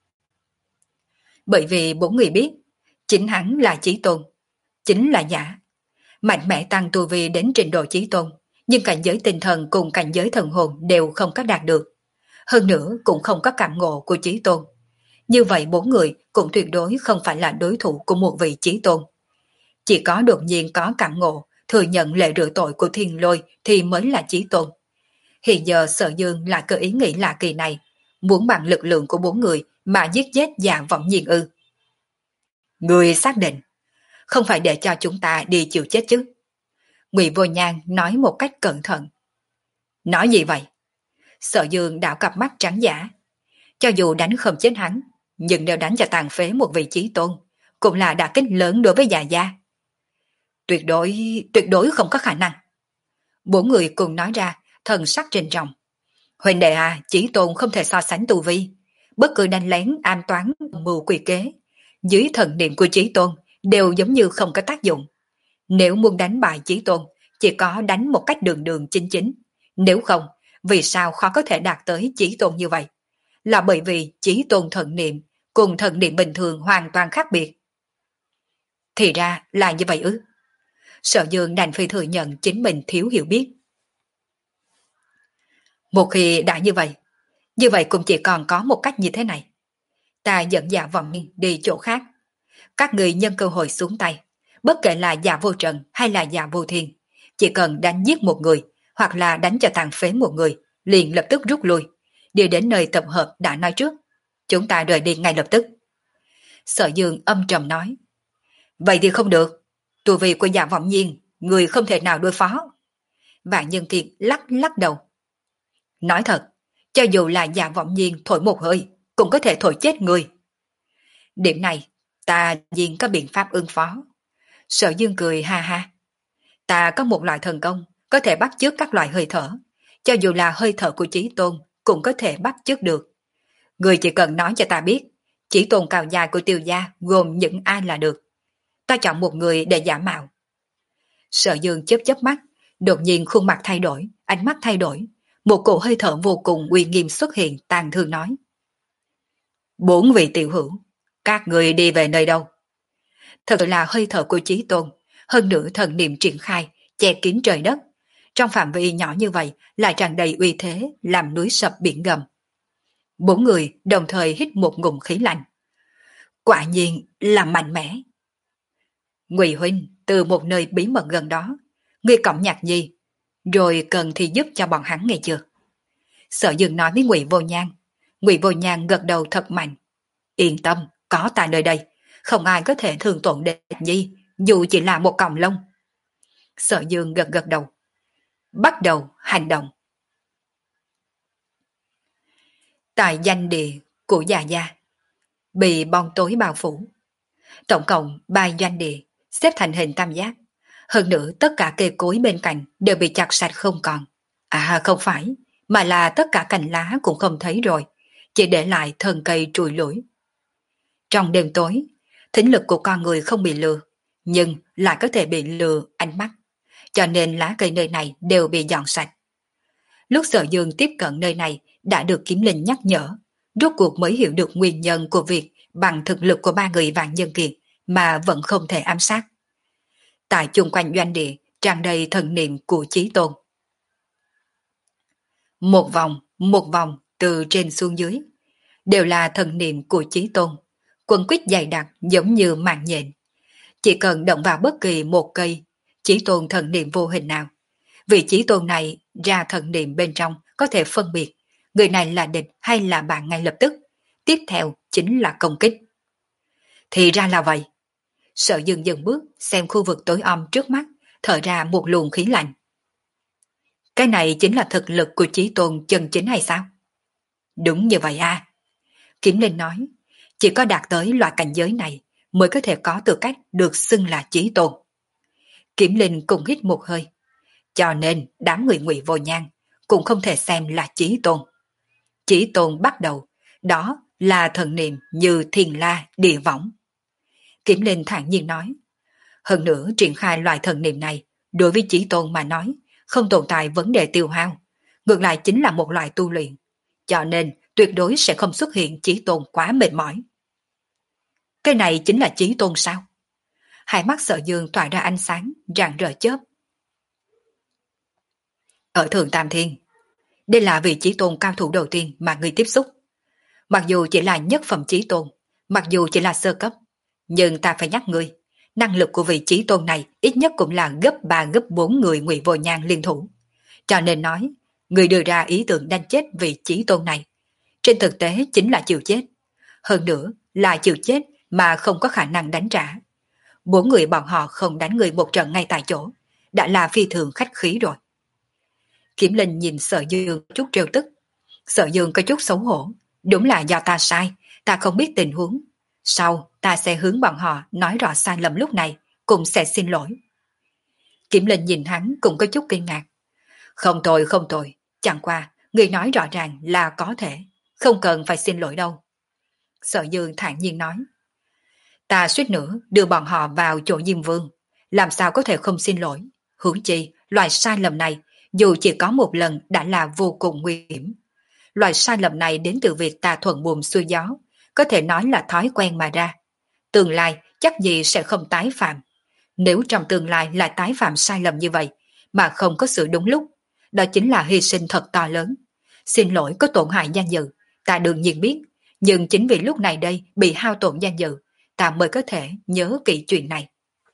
Bởi vì bốn người biết, chính hắn là chí tôn, chính là giả. Mạnh mẽ tăng tu vi đến trình độ chí tôn, nhưng cảnh giới tinh thần cùng cảnh giới thần hồn đều không có đạt được. Hơn nữa cũng không có cảm ngộ của chí tôn. Như vậy bốn người cũng tuyệt đối không phải là đối thủ của một vị chí tôn. Chỉ có đột nhiên có cảm ngộ, thừa nhận lệ rửa tội của thiên lôi thì mới là chí tôn. Hiện giờ Sở Dương lại có ý nghĩ lạ kỳ này, muốn bằng lực lượng của bốn người mà giết chết Dạ Vọng Nhiên ư? Người xác định, không phải để cho chúng ta đi chịu chết chứ? Ngụy Vô Nhan nói một cách cẩn thận. Nói gì vậy? Sở Dương đảo cặp mắt trắng giả. Cho dù đánh không chết hắn, nhưng nếu đánh cho tàn phế một vị chí tôn, cũng là đả kích lớn đối với Dạ gia. Tuyệt đối, tuyệt đối không có khả năng. Bốn người cùng nói ra, thần sắc trình trọng. Huỳnh đệ à, chí tôn không thể so sánh tu vi. Bất cứ đánh lén, an toán, mưu quỷ kế, dưới thần niệm của chí tôn đều giống như không có tác dụng. Nếu muốn đánh bại chí tôn, chỉ có đánh một cách đường đường chính chính. Nếu không, vì sao khó có thể đạt tới chí tôn như vậy? Là bởi vì chí tôn thần niệm cùng thần niệm bình thường hoàn toàn khác biệt. Thì ra là như vậy ư? Sở Dương đành phải thừa nhận chính mình thiếu hiểu biết. Một khi đã như vậy, như vậy cũng chỉ còn có một cách như thế này. Ta dẫn Dạ Vọng Nhiên đi chỗ khác. Các người nhân cơ hội xuống tay, bất kể là Dạ Vô Trần hay là Dạ Vô Thiên, chỉ cần đánh giết một người hoặc là đánh cho tàn phế một người, liền lập tức rút lui, đi đến nơi tập hợp đã nói trước. Chúng ta rời đi ngay lập tức. Sở Dương âm trầm nói. Vậy thì không được. Tu vi của Dạ Vọng Nhiên, người không thể nào đối phó. Vạn Nhân Kiệt lắc lắc đầu. Nói thật, cho dù là Dạ Vọng Nhiên thổi một hơi, cũng có thể thổi chết người. Điểm này, ta nhiên có biện pháp ứng phó. Sở Dương cười ha ha. Ta có một loại thần công, có thể bắt chước các loại hơi thở. Cho dù là hơi thở của Chí Tôn, cũng có thể bắt chước được. Người chỉ cần nói cho ta biết, Chí Tôn cao dài của Tiêu gia gồm những ai là được. Ta chọn một người để giả mạo. Sở Dương chớp chớp mắt, đột nhiên khuôn mặt thay đổi, ánh mắt thay đổi. Một cổ hơi thở vô cùng uy nghiêm xuất hiện, tàn thương nói. Bốn vị tiểu hữu, các người đi về nơi đâu? Thật là hơi thở của Chí Tôn, hơn nữa thần niệm triển khai, che kín trời đất. Trong phạm vi nhỏ như vậy lại tràn đầy uy thế, làm núi sập biển gầm. Bốn người đồng thời hít một ngụm khí lạnh. Quả nhiên là mạnh mẽ. Ngụy huynh từ một nơi bí mật gần đó, ngươi cõng Nhạc Nhi, rồi cần thì giúp cho bọn hắn nghe chưa? Sở Dương nói với Ngụy Vô Nhan. Ngụy Vô Nhan gật đầu thật mạnh. Yên tâm, có ta nơi đây, không ai có thể thương tổn đến Nhi, dù chỉ là một cọng lông. Sở Dương gật gật đầu. bắt đầu hành động. Tại danh địa của Già Gia, bị bóng tối bao phủ. Tổng cộng ba doanh địa, xếp thành hình tam giác. Hơn nữa tất cả cây cối bên cạnh đều bị chặt sạch không còn. À không phải, mà là tất cả cành lá cũng không thấy rồi, chỉ để lại thân cây trụi lủi. Trong đêm tối, thính lực của con người không bị lừa, nhưng lại có thể bị lừa ánh mắt, cho nên lá cây nơi này đều bị dọn sạch. Lúc Sở Dương tiếp cận nơi này đã được Kiếm Linh nhắc nhở, rốt cuộc mới hiểu được nguyên nhân của việc bằng thực lực của ba người Vạn Nhân Kiệt mà vẫn không thể ám sát. Tại chung quanh doanh địa tràn đầy thần niệm của Chí Tôn. Một vòng, một vòng từ trên xuống dưới, đều là thần niệm của Chí Tôn, quần quýt dày đặc giống như mạng nhện. Chỉ cần động vào bất kỳ một cây Chí Tôn thần niệm vô hình nào, vị Chí Tôn này ra thần niệm bên trong có thể phân biệt người này là địch hay là bạn ngay lập tức. Tiếp theo chính là công kích. Thì ra là vậy. Sở Dương dừng bước xem khu vực tối om trước mắt, thở ra một luồng khí lạnh. Cái này chính là thực lực của Chí Tôn chân chính hay sao? Đúng như vậy à. Kiếm Linh nói, chỉ có đạt tới loại cảnh giới này mới có thể có tư cách được xưng là Chí Tôn. Kiếm Linh cùng hít một hơi. Cho nên đám người Ngụy Vô Nhan cũng không thể xem là Chí Tôn. Chí Tôn bắt đầu, đó là thần niệm như thiên la địa võng. Kiếm Linh thản nhiên nói, hơn nữa triển khai loại thần niệm này đối với Chí Tôn mà nói không tồn tại vấn đề tiêu hao, ngược lại chính là một loại tu luyện, cho nên tuyệt đối sẽ không xuất hiện Chí Tôn quá mệt mỏi. Cái này chính là Chí Tôn sao? Hai mắt Sở Dương tỏa ra ánh sáng rạng rỡ chớp. Ở Thượng Tam Thiên, đây là vị Chí Tôn cao thủ đầu tiên mà người tiếp xúc. Mặc dù chỉ là nhất phẩm Chí Tôn, mặc dù chỉ là sơ cấp, nhưng ta phải nhắc ngươi, năng lực của vị Chí Tôn này ít nhất cũng là gấp ba gấp bốn người Ngụy Vô Nhan liên thủ. Cho nên nói, người đưa ra ý tưởng đánh chết vị Chí Tôn này, trên thực tế chính là chịu chết. Hơn nữa là chịu chết mà không có khả năng đánh trả. Bốn người bọn họ không đánh người một trận ngay tại chỗ, đã là phi thường khách khí rồi. Kiếm Linh nhìn Sở Dương chút trêu tức. Sở Dương có chút xấu hổ. Đúng là do ta sai, ta không biết tình huống. Sau ta sẽ hướng bọn họ nói rõ sai lầm lúc này, cũng sẽ xin lỗi. Kiếm Linh nhìn hắn cũng có chút kinh ngạc. Không tồi không tồi, chẳng qua người nói rõ ràng là có thể, không cần phải xin lỗi đâu. Sở Dương thản nhiên nói. Ta suýt nữa đưa bọn họ vào chỗ Diêm Vương, làm sao có thể không xin lỗi. Huống chi loại sai lầm này dù chỉ có một lần đã là vô cùng nguy hiểm. Loại sai lầm này đến từ việc ta thuận buồm xuôi gió, có thể nói là thói quen mà ra. Tương lai chắc gì sẽ không tái phạm. Nếu trong tương lai lại tái phạm sai lầm như vậy mà không có sự đúng lúc, đó chính là hy sinh thật to lớn. Xin lỗi có tổn hại danh dự, ta đương nhiên biết, nhưng chính vì lúc này đây bị hao tổn danh dự, ta mới có thể nhớ kỹ chuyện này.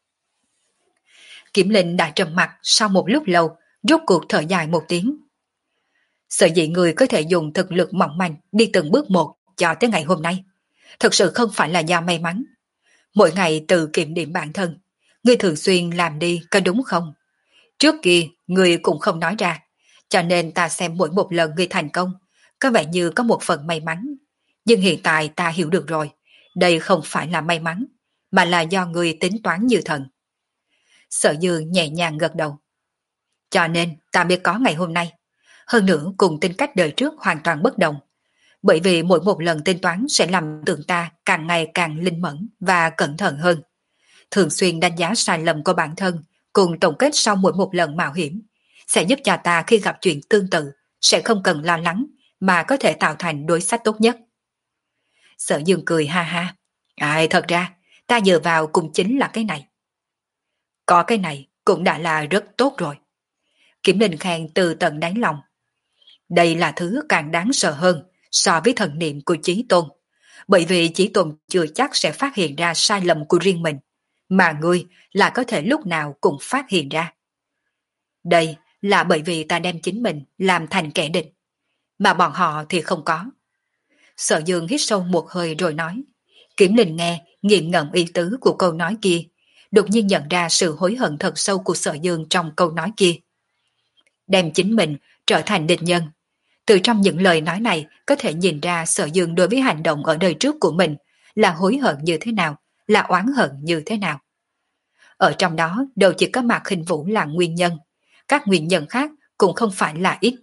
Kiếm Linh đã trầm mặt sau một lúc lâu, rốt cuộc thở dài một tiếng. Sở dĩ người có thể dùng thực lực mỏng manh đi từng bước một cho tới ngày hôm nay, thật sự không phải là do may mắn. Mỗi ngày tự kiểm điểm bản thân, người thường xuyên làm đi có đúng không? Trước kia người cũng không nói ra, cho nên ta xem mỗi một lần người thành công có vẻ như có một phần may mắn. Nhưng hiện tại ta hiểu được rồi, đây không phải là may mắn, mà là do người tính toán như thần. Sở Dương nhẹ nhàng gật đầu. Cho nên ta mới có ngày hôm nay. Hơn nữa cùng tính cách đời trước hoàn toàn bất đồng. Bởi vì mỗi một lần tính toán sẽ làm tưởng ta càng ngày càng linh mẫn và cẩn thận hơn. Thường xuyên đánh giá sai lầm của bản thân cùng tổng kết sau mỗi một lần mạo hiểm sẽ giúp cho ta khi gặp chuyện tương tự sẽ không cần lo lắng mà có thể tạo thành đối sách tốt nhất. Sở Dương cười ha ha. À, thật ra ta dựa vào cũng chính là cái này. Có cái này cũng đã là rất tốt rồi. Kiếm Linh khen từ tận đáy lòng. Đây là thứ càng đáng sợ hơn so với thần niệm của Chí Tôn, bởi vì Chí Tôn chưa chắc sẽ phát hiện ra sai lầm của riêng mình, mà ngươi là có thể lúc nào cũng phát hiện ra. Đây là bởi vì ta đem chính mình làm thành kẻ địch, mà bọn họ thì không có. Sở Dương hít sâu một hơi rồi nói. Kiếm Linh nghe nghiền ngẫm ý tứ của câu nói kia, đột nhiên nhận ra sự hối hận thật sâu của Sở Dương trong câu nói kia. đem chính mình trở thành địch nhân. Từ trong những lời nói này có thể nhìn ra Sở Dương đối với hành động ở đời trước của mình là hối hận như thế nào, là oán hận như thế nào. Ở trong đó đều chỉ có Mạc Khinh Vũ là nguyên nhân, các nguyên nhân khác cũng không phải là ít.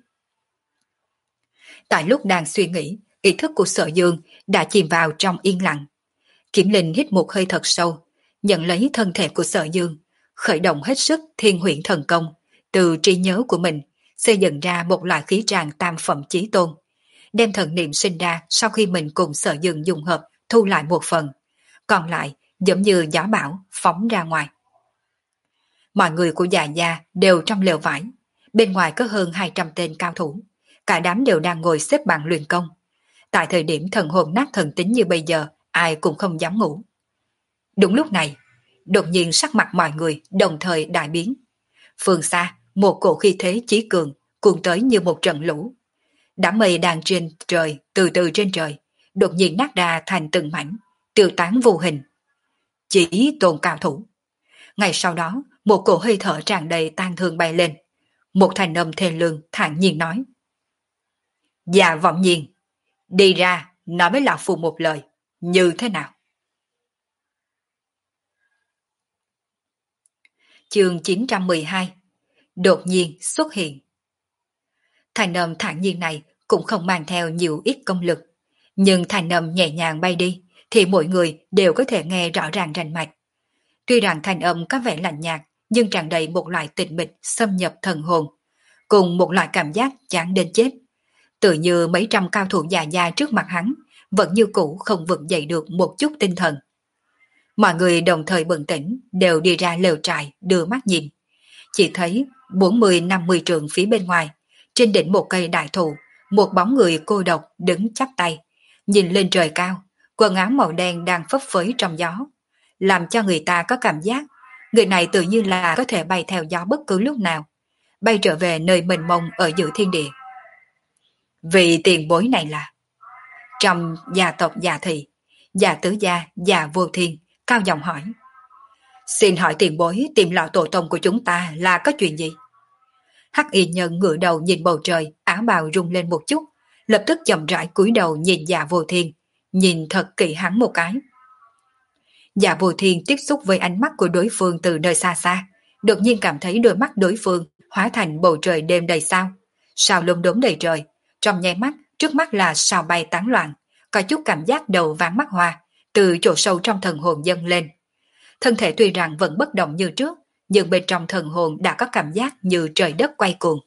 Tại lúc đang suy nghĩ, ý thức của Sở Dương đã chìm vào trong yên lặng. Kiểm Linh hít một hơi thật sâu, nhận lấy thân thể của Sở Dương, khởi động hết sức thiên huyễn thần công, từ trí nhớ của mình xây dựng ra một loại khí tràng tam phẩm chí tôn, đem thần niệm sinh ra sau khi mình cùng Sở Dương dung hợp thu lại một phần, còn lại giống như gió bão phóng ra ngoài. Mọi người của Dạ Gia đều trong lều vải, bên ngoài có hơn hai trăm tên cao thủ, cả đám đều đang ngồi xếp bằng luyện công. Tại thời điểm thần hồn nát thần tính như bây giờ, ai cũng không dám ngủ. Đúng lúc này, đột nhiên sắc mặt mọi người đồng thời đại biến. Phương xa, một cổ khí thế chí cường cuồn tới như một trận lũ. Đám mây đang trên trời, từ từ trên trời, đột nhiên nát ra thành từng mảnh, tiêu tán vô hình. Chỉ tôn cao thủ. Ngay sau đó, một cổ hơi thở tràn đầy tang thương bay lên. Một thanh âm thê lương thản nhiên nói: Dạ Vọng Nhiên, đi ra nói với lão phu một lời, như thế nào? Chương chín trăm mười hai. Đột nhiên xuất hiện. Thanh âm thản nhiên này cũng không mang theo nhiều ít công lực, nhưng thanh âm nhẹ nhàng bay đi thì mỗi người đều có thể nghe rõ ràng rành mạch. Tuy rằng thanh âm có vẻ lạnh nhạt, nhưng tràn đầy một loại tịch mịch xâm nhập thần hồn, cùng một loại cảm giác chán đến chết. Tự như mấy trăm cao thủ già gia trước mặt hắn vẫn như cũ không vực dậy được một chút tinh thần. Mọi người đồng thời bừng tỉnh, đều đi ra lều trại đưa mắt nhìn. Chỉ thấy bốn mươi năm mươi trượng phía bên ngoài, trên đỉnh một cây đại thụ, một bóng người cô độc đứng chắp tay, nhìn lên trời cao, quần áo màu đen đang phấp phới trong gió, làm cho người ta có cảm giác người này tự như là có thể bay theo gió bất cứ lúc nào, bay trở về nơi mênh mông ở giữa thiên địa. Vị tiền bối này là trong gia tộc Dạ Thị, Dạ Tứ Gia, Dạ Vô Thiên cao giọng hỏi: Xin hỏi tiền bối tìm lão tổ tông của chúng ta là có chuyện gì? Hắc y nhân ngửa đầu nhìn bầu trời, áo bào rung lên một chút, lập tức chậm rãi cúi đầu nhìn Dạ Vô Thiên, nhìn thật kỹ hắn một cái. Dạ Vô Thiên tiếp xúc với ánh mắt của đối phương từ nơi xa xa, đột nhiên cảm thấy đôi mắt đối phương hóa thành bầu trời đêm đầy sao, sao lốm đốm đầy trời, trong nháy mắt trước mắt là sao bay tán loạn, có chút cảm giác đầu váng mắt hoa từ chỗ sâu trong thần hồn dâng lên. Thân thể tuy rằng vẫn bất động như trước, nhưng bên trong thần hồn đã có cảm giác như trời đất quay cuồng.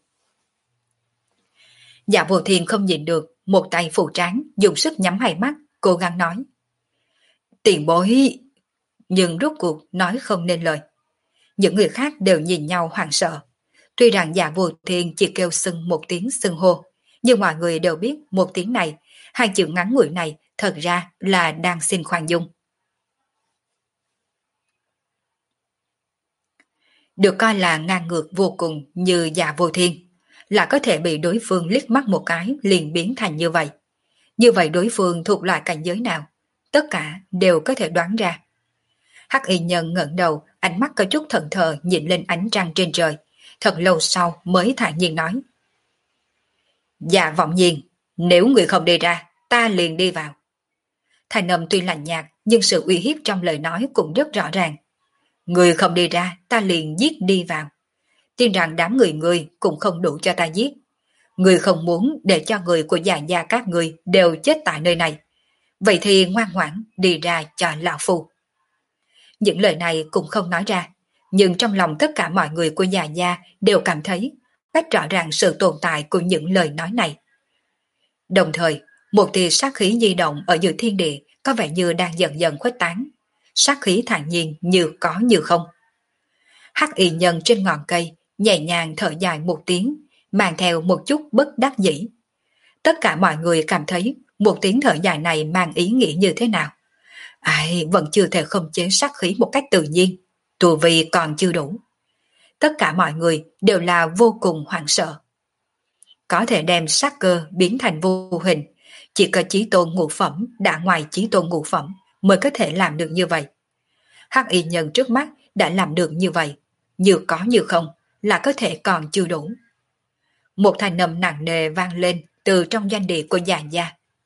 Dạ Vô Thiên không nhịn được, một tay phủ trán, dùng sức nhắm hai mắt, cố gắng nói: Tiền bối... Nhưng rốt cuộc nói không nên lời. Những người khác đều nhìn nhau hoảng sợ. Tuy rằng Dạ Vô Thiên chỉ kêu xưng một tiếng xưng hô, nhưng mọi người đều biết một tiếng này, hai chữ ngắn ngủi này thật ra là đang xin khoan dung. Được coi là ngang ngược vô cùng như Dạ Vô Thiên, là có thể bị đối phương liếc mắt một cái liền biến thành như vậy. Như vậy đối phương thuộc loại cảnh giới nào? Tất cả đều có thể đoán ra. Hắc y nhân ngẩng đầu, ánh mắt có chút thẫn thờ nhìn lên ánh trăng trên trời, thật lâu sau mới thản nhiên nói: Dạ Vọng Nhiên, nếu người không đi ra, ta liền đi vào. Thanh âm tuy lạnh nhạt, nhưng sự uy hiếp trong lời nói cũng rất rõ ràng. Người không đi ra, ta liền giết đi vào. Tin rằng đám người người cũng không đủ cho ta giết. Người không muốn để cho người của Dạ gia các người đều chết tại nơi này. Vậy thì ngoan ngoãn đi ra cho lão phu. Những lời này cũng không nói ra, nhưng trong lòng tất cả mọi người của Dạ gia đều cảm thấy rất rõ ràng sự tồn tại của những lời nói này. Đồng thời, một tia sát khí di động ở giữa thiên địa có vẻ như đang dần dần khuếch tán. Sát khí thản nhiên như có như không. Hắc y nhân trên ngọn cây nhẹ nhàng thở dài một tiếng, mang theo một chút bất đắc dĩ. Tất cả mọi người cảm thấy một tiếng thở dài này mang ý nghĩa như thế nào. Ai vẫn chưa thể khống chế sát khí một cách tự nhiên, tu vi còn chưa đủ. Tất cả mọi người đều là vô cùng hoảng sợ. Có thể đem sát cơ biến thành vô hình, chỉ có chí tôn ngũ phẩm đã ngoài chí tôn ngũ phẩm mới có thể làm được như vậy. Hắc y nhân trước mắt đã làm được như vậy, như có như không là có thể còn chưa đủ. Một thanh âm nặng nề vang lên từ trong doanh địa của già gia.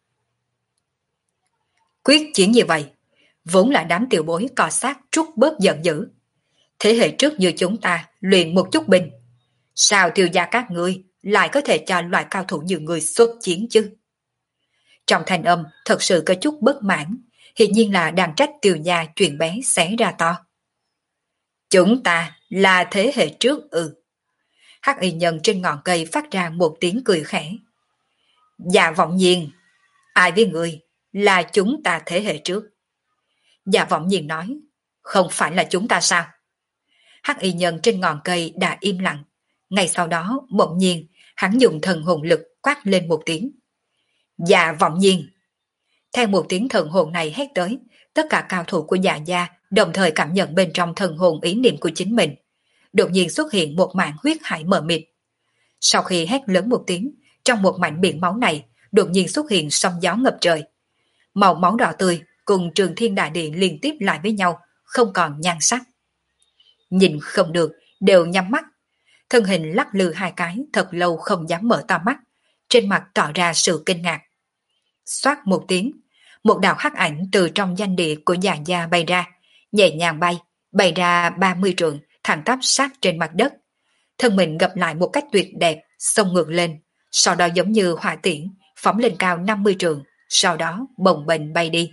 Quyết chiến như vậy, vốn là đám tiểu bối cò sát trút bớt giận dữ. Thế hệ trước như chúng ta luyện một chút binh, sao tiêu gia các ngươi lại có thể cho loại cao thủ như người xuất chiến chứ? Trong thanh âm thật sự có chút bất mãn, hiển nhiên là đang trách tiêu gia chuyện bé xé ra to. Chúng ta là thế hệ trước ư? Hắc y nhân trên ngọn cây phát ra một tiếng cười khẽ. Dạ vọng nhiên, ai với người là chúng ta thế hệ trước? Dạ vọng nhiên nói, không phải là chúng ta sao? Hắc y nhân trên ngọn cây đã im lặng. Ngay sau đó, bỗng nhiên, hắn dùng thần hồn lực quát lên một tiếng. Dạ vọng nhiên. Theo một tiếng thần hồn này hét tới, tất cả cao thủ của dạ gia đồng thời cảm nhận bên trong thần hồn ý niệm của chính mình. Đột nhiên xuất hiện một mảng huyết hải mờ mịt. Sau khi hét lớn một tiếng, trong một mảnh biển máu này, đột nhiên xuất hiện sóng gió ngập trời. Màu máu đỏ tươi cùng trường thiên đại địa liên tiếp lại với nhau, không còn nhan sắc. Nhìn không được, đều nhắm mắt. Thân hình lắc lư hai cái thật lâu không dám mở to mắt, trên mặt tỏ ra sự kinh ngạc. Xoát một tiếng, một đạo hắc ảnh từ trong doanh địa của già gia bay ra, nhẹ nhàng bay, bay ra ba mươi trượng, thẳng tắp sát trên mặt đất. Thân mình gập lại một cách tuyệt đẹp, xông ngược lên, sau đó giống như hỏa tiễn, phóng lên cao năm mươi trượng, sau đó bồng bềnh bay đi.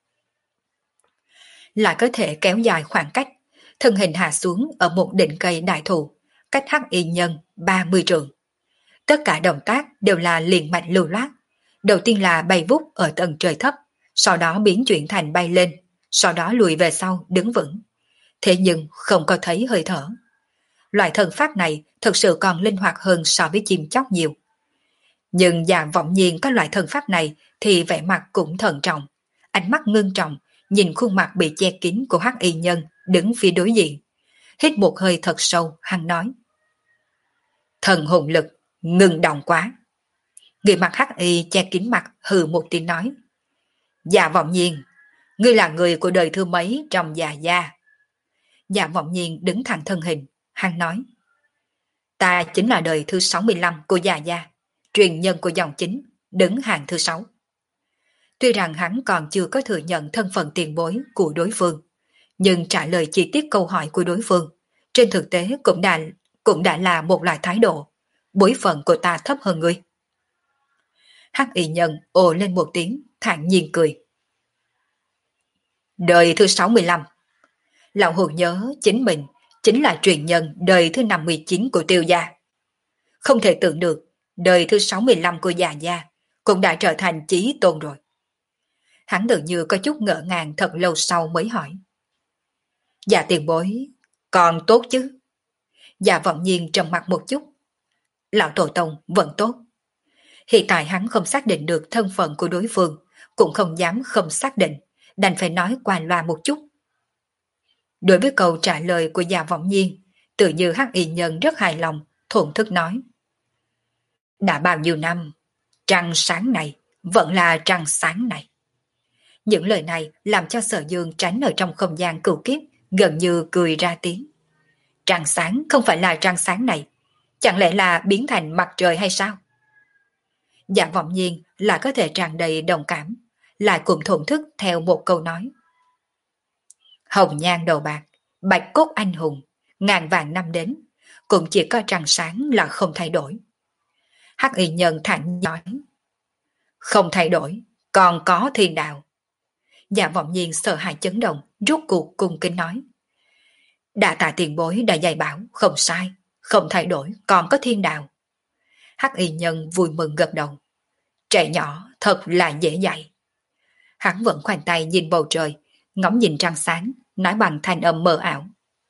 Lại có thể kéo dài khoảng cách, thân hình hạ xuống ở một đỉnh cây đại thụ, cách hắc y nhân ba mươi trượng. Tất cả động tác đều là liền mạch lưu loát. Đầu tiên là bay vút ở tầng trời thấp, sau đó biến chuyển thành bay lên, sau đó lùi về sau đứng vững. Thế nhưng không có thấy hơi thở. Loại thần pháp này thực sự còn linh hoạt hơn so với chim chóc nhiều. Nhưng Dạ Vọng Nhiên có loại thần pháp này thì vẻ mặt cũng thận trọng, ánh mắt ngưng trọng, nhìn khuôn mặt bị che kín của hắc y nhân đứng phía đối diện. Hít một hơi thật sâu, hắn nói. Thần hồn lực, ngừng động quá. Người mặt hắc y che kín mặt hừ một tiếng nói. Dạ Vọng Nhiên, ngươi là người của đời thứ mấy trong già gia? Dạ Vọng Nhiên đứng thẳng thân hình, hắn nói. Ta chính là đời thứ sáu mươi lăm của già gia, truyền nhân của dòng chính, đứng hàng thứ sáu. Tuy rằng hắn còn chưa có thừa nhận thân phận tiền bối của đối phương, nhưng trả lời chi tiết câu hỏi của đối phương, trên thực tế cũng đã, cũng đã là một loại thái độ. Bối phận của ta thấp hơn ngươi. Hắc y nhân ồ lên một tiếng, thản nhiên cười. Đời thứ sáu mươi lăm. Lão Hồn nhớ chính mình chính là truyền nhân đời thứ năm mươi chín của Tiêu gia. Không thể tưởng được, đời thứ sáu mươi lăm của già gia cũng đã trở thành chí tôn rồi. Hắn tự như có chút ngỡ ngàng thật lâu sau mới hỏi. Dạ tiền bối, còn tốt chứ? Dạ Vọng Nhiên trầm mặt một chút. Lão Tổ Tông vẫn tốt. Hiện tại hắn không xác định được thân phận của đối phương, cũng không dám không xác định, đành phải nói qua loa một chút. Đối với câu trả lời của Dạ Vọng Nhiên, tự như hắc y nhân rất hài lòng, thổn thức nói. Đã bao nhiêu năm, trăng sáng này vẫn là trăng sáng này. Những lời này làm cho Sở Dương tránh ở trong không gian cửu kiếp, gần như cười ra tiếng. Trăng sáng không phải là trăng sáng này, chẳng lẽ là biến thành mặt trời hay sao? Dạ Vọng Nhiên là có thể tràn đầy đồng cảm, lại cùng thổn thức theo một câu nói. Hồng nhan đầu bạc, bạch cốt anh hùng, ngàn vàng năm đến, cũng chỉ có trăng sáng là không thay đổi. Hắc y nhân thẳng nói. Không thay đổi, còn có thiên đạo. Dạ Vọng Nhiên sợ hãi chấn động, rút cuộc cung kính nói. Đã tạ tiền bối đã dạy bảo, không sai, không thay đổi, còn có thiên đạo. Hắc y nhân vui mừng gật đầu. Trẻ nhỏ thật là dễ dạy. Hắn vẫn khoanh tay nhìn bầu trời, ngắm nhìn trăng sáng, nói bằng thanh âm mờ ảo.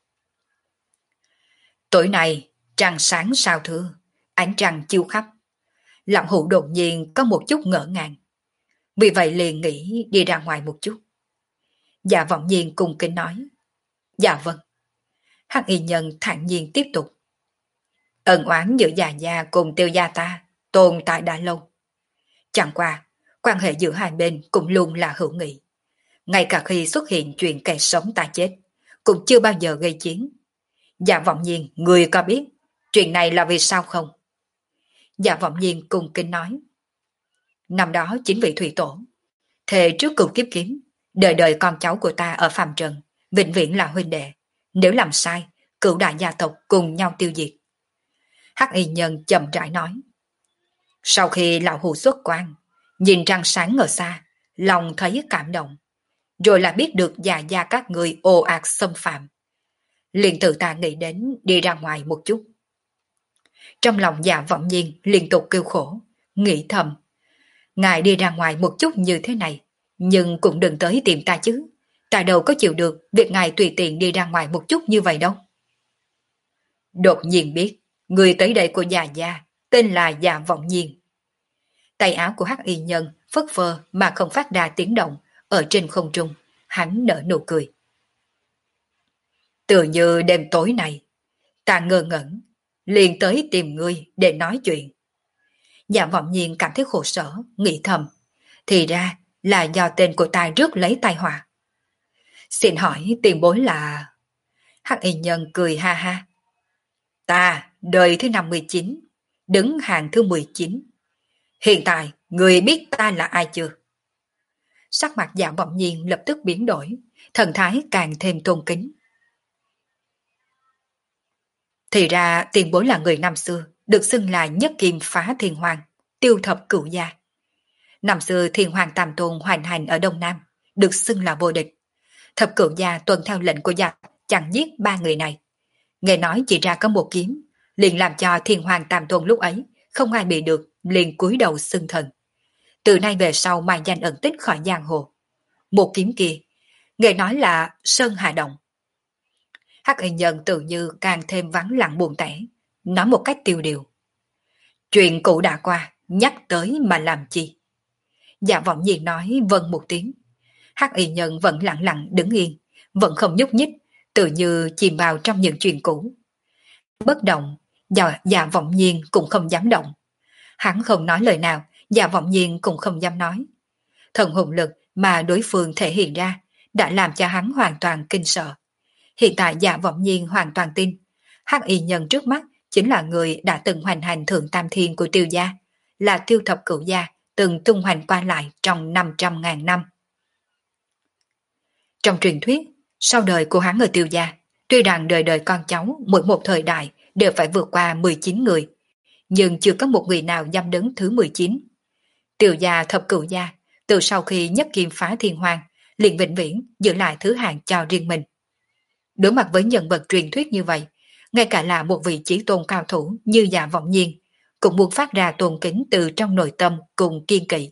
Tối nay, trăng sáng sao thưa, ánh trăng chiếu khắp. Lão Hữu đột nhiên có một chút ngỡ ngàng. Vì vậy liền nghĩ đi ra ngoài một chút. Dạ Vọng Nhiên cung kính nói. Dạ vâng. Hắc y nhân thản nhiên tiếp tục. Ân oán giữa già gia cùng Tiêu gia ta tồn tại đã lâu. Chẳng qua, quan hệ giữa hai bên cũng luôn là hữu nghị. Ngay cả khi xuất hiện chuyện kẻ sống ta chết, cũng chưa bao giờ gây chiến. Dạ Vọng Nhiên, người có biết chuyện này là vì sao không? Dạ Vọng Nhiên cùng kính nói. Năm đó chính vị thủy tổ, thề trước cửu kiếp kiếm, đời đời con cháu của ta ở phàm trần, vĩnh viễn là huynh đệ. Nếu làm sai, cửu đại gia tộc cùng nhau tiêu diệt. Hắc y nhân chậm rãi nói. Sau khi lão hù xuất quan, nhìn trăng sáng ở xa, lòng thấy cảm động. Rồi là biết được già gia các người ồ ạt xâm phạm. Liền tự ta nghĩ đến đi ra ngoài một chút. Trong lòng Dạ Vọng Nhiên liên tục kêu khổ, nghĩ thầm. Ngài đi ra ngoài một chút như thế này, nhưng cũng đừng tới tìm ta chứ. Ta đâu có chịu được việc ngài tùy tiện đi ra ngoài một chút như vậy đâu. Đột nhiên biết, người tới đây của già gia, tên là Dạ Vọng Nhiên. Tay áo của hắc y nhân phất phơ mà không phát ra tiếng động ở trên không trung, hắn nở nụ cười. Tự như đêm tối này, ta ngơ ngẩn, liền tới tìm ngươi để nói chuyện. Dạ Vọng Nhiên cảm thấy khổ sở, nghĩ thầm. Thì ra là do tên của ta rước lấy tai họa. Xin hỏi tiền bối là... Hắc y nhân cười ha ha. Ta đời thứ năm mươi chín, đứng hàng thứ mười chín. Hiện tại, người biết ta là ai chưa? Sắc mặt Dạ Vọng Nhiên lập tức biến đổi, thần thái càng thêm tôn kính. Thì ra tiền bối là người năm xưa, được xưng là nhất kim phá thiên hoàng, tiêu thập cửu gia. Năm xưa thiên hoàng tam tôn hoành hành ở Đông Nam, được xưng là vô địch. Thập cửu gia tuân theo lệnh của giặc, chẳng giết ba người này. Nghe nói chỉ ra có một kiếm, liền làm cho thiên hoàng tam tôn lúc ấy không ai bị được, liền cúi đầu xưng thần. Từ nay về sau mai danh ẩn tích khỏi giang hồ. Một kiếm kia, nghe nói là Sơn Hà Động. Hắc y nhân tự như càng thêm vắng lặng buồn tẻ, nói một cách tiêu điều. Chuyện cũ đã qua, nhắc tới mà làm chi? Dạ Vọng Nhiên nói vâng một tiếng. Hắc y nhân vẫn lặng lặng đứng yên, vẫn không nhúc nhích, tự như chìm vào trong những chuyện cũ. Bất động, dạ, dạ Vọng Nhiên cũng không dám động. Hắn không nói lời nào, Dạ Vọng Nhiên cũng không dám nói. Thần hồn lực mà đối phương thể hiện ra đã làm cho hắn hoàn toàn kinh sợ. Hiện tại Dạ Vọng Nhiên hoàn toàn tin hắc y nhân trước mắt chính là người đã từng hoành hành thượng tam thiên của Tiêu gia, là Tiêu thập cửu gia từng tung hoành qua lại trong năm trăm ngàn năm. Trong truyền thuyết, sau đời của hắn ở Tiêu gia, tuy rằng đời đời con cháu mỗi một thời đại đều phải vượt qua mười chín người, nhưng chưa có một người nào dám đứng thứ mười chín. Tiêu gia thập cửu gia, từ sau khi nhất kim phá thiên hoàng, liền vĩnh viễn giữ lại thứ hạng cho riêng mình. Đối mặt với nhân vật truyền thuyết như vậy, ngay cả là một vị chí tôn cao thủ như Dạ Vọng Nhiên, cũng muốn phát ra tôn kính từ trong nội tâm cùng kiên kỵ.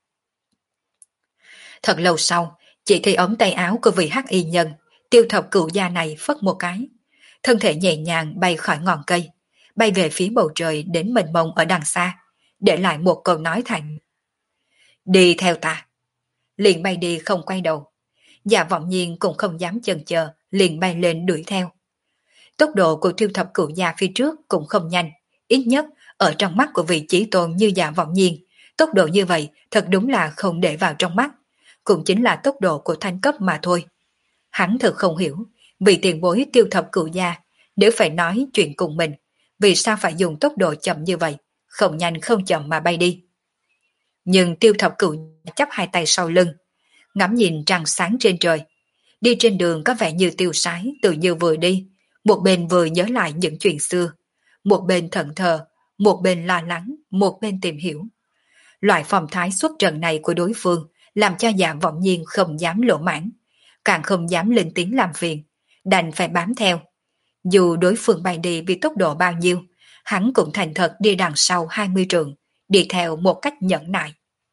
Thật lâu sau, chỉ thấy ống tay áo của vị hắc y nhân, Tiêu thập cửu gia này phất một cái, thân thể nhẹ nhàng bay khỏi ngọn cây, bay về phía bầu trời đến mênh mông ở đằng xa, để lại một câu nói thành: đi theo ta. Liền bay đi không quay đầu. Dạ Vọng Nhiên cũng không dám chần chờ, liền bay lên đuổi theo. Tốc độ của Tiêu thập cửu gia phía trước cũng không nhanh, ít nhất ở trong mắt của vị chí tôn như Dạ Vọng Nhiên, tốc độ như vậy thật đúng là không để vào trong mắt, cũng chính là tốc độ của thanh cấp mà thôi. Hắn thật không hiểu, vì tiền bối Tiêu thập cửu gia, nếu phải nói chuyện cùng mình, vì sao phải dùng tốc độ chậm như vậy, không nhanh không chậm mà bay đi. Nhưng Tiêu thập cửu chắp hai tay sau lưng, ngắm nhìn trăng sáng trên trời, đi trên đường có vẻ như tiêu sái, tự như vừa đi, một bên vừa nhớ lại những chuyện xưa, một bên thẫn thờ, một bên lo lắng, một bên tìm hiểu. Loại phong thái xuất trần này của đối phương làm cho Dạ Vọng Nhiên không dám lỗ mãn, càng không dám lên tiếng làm phiền, đành phải bám theo. Dù đối phương bay đi vì tốc độ bao nhiêu, hắn cũng thành thật đi đằng sau hai mươi trượng, đi theo một cách nhẫn nại.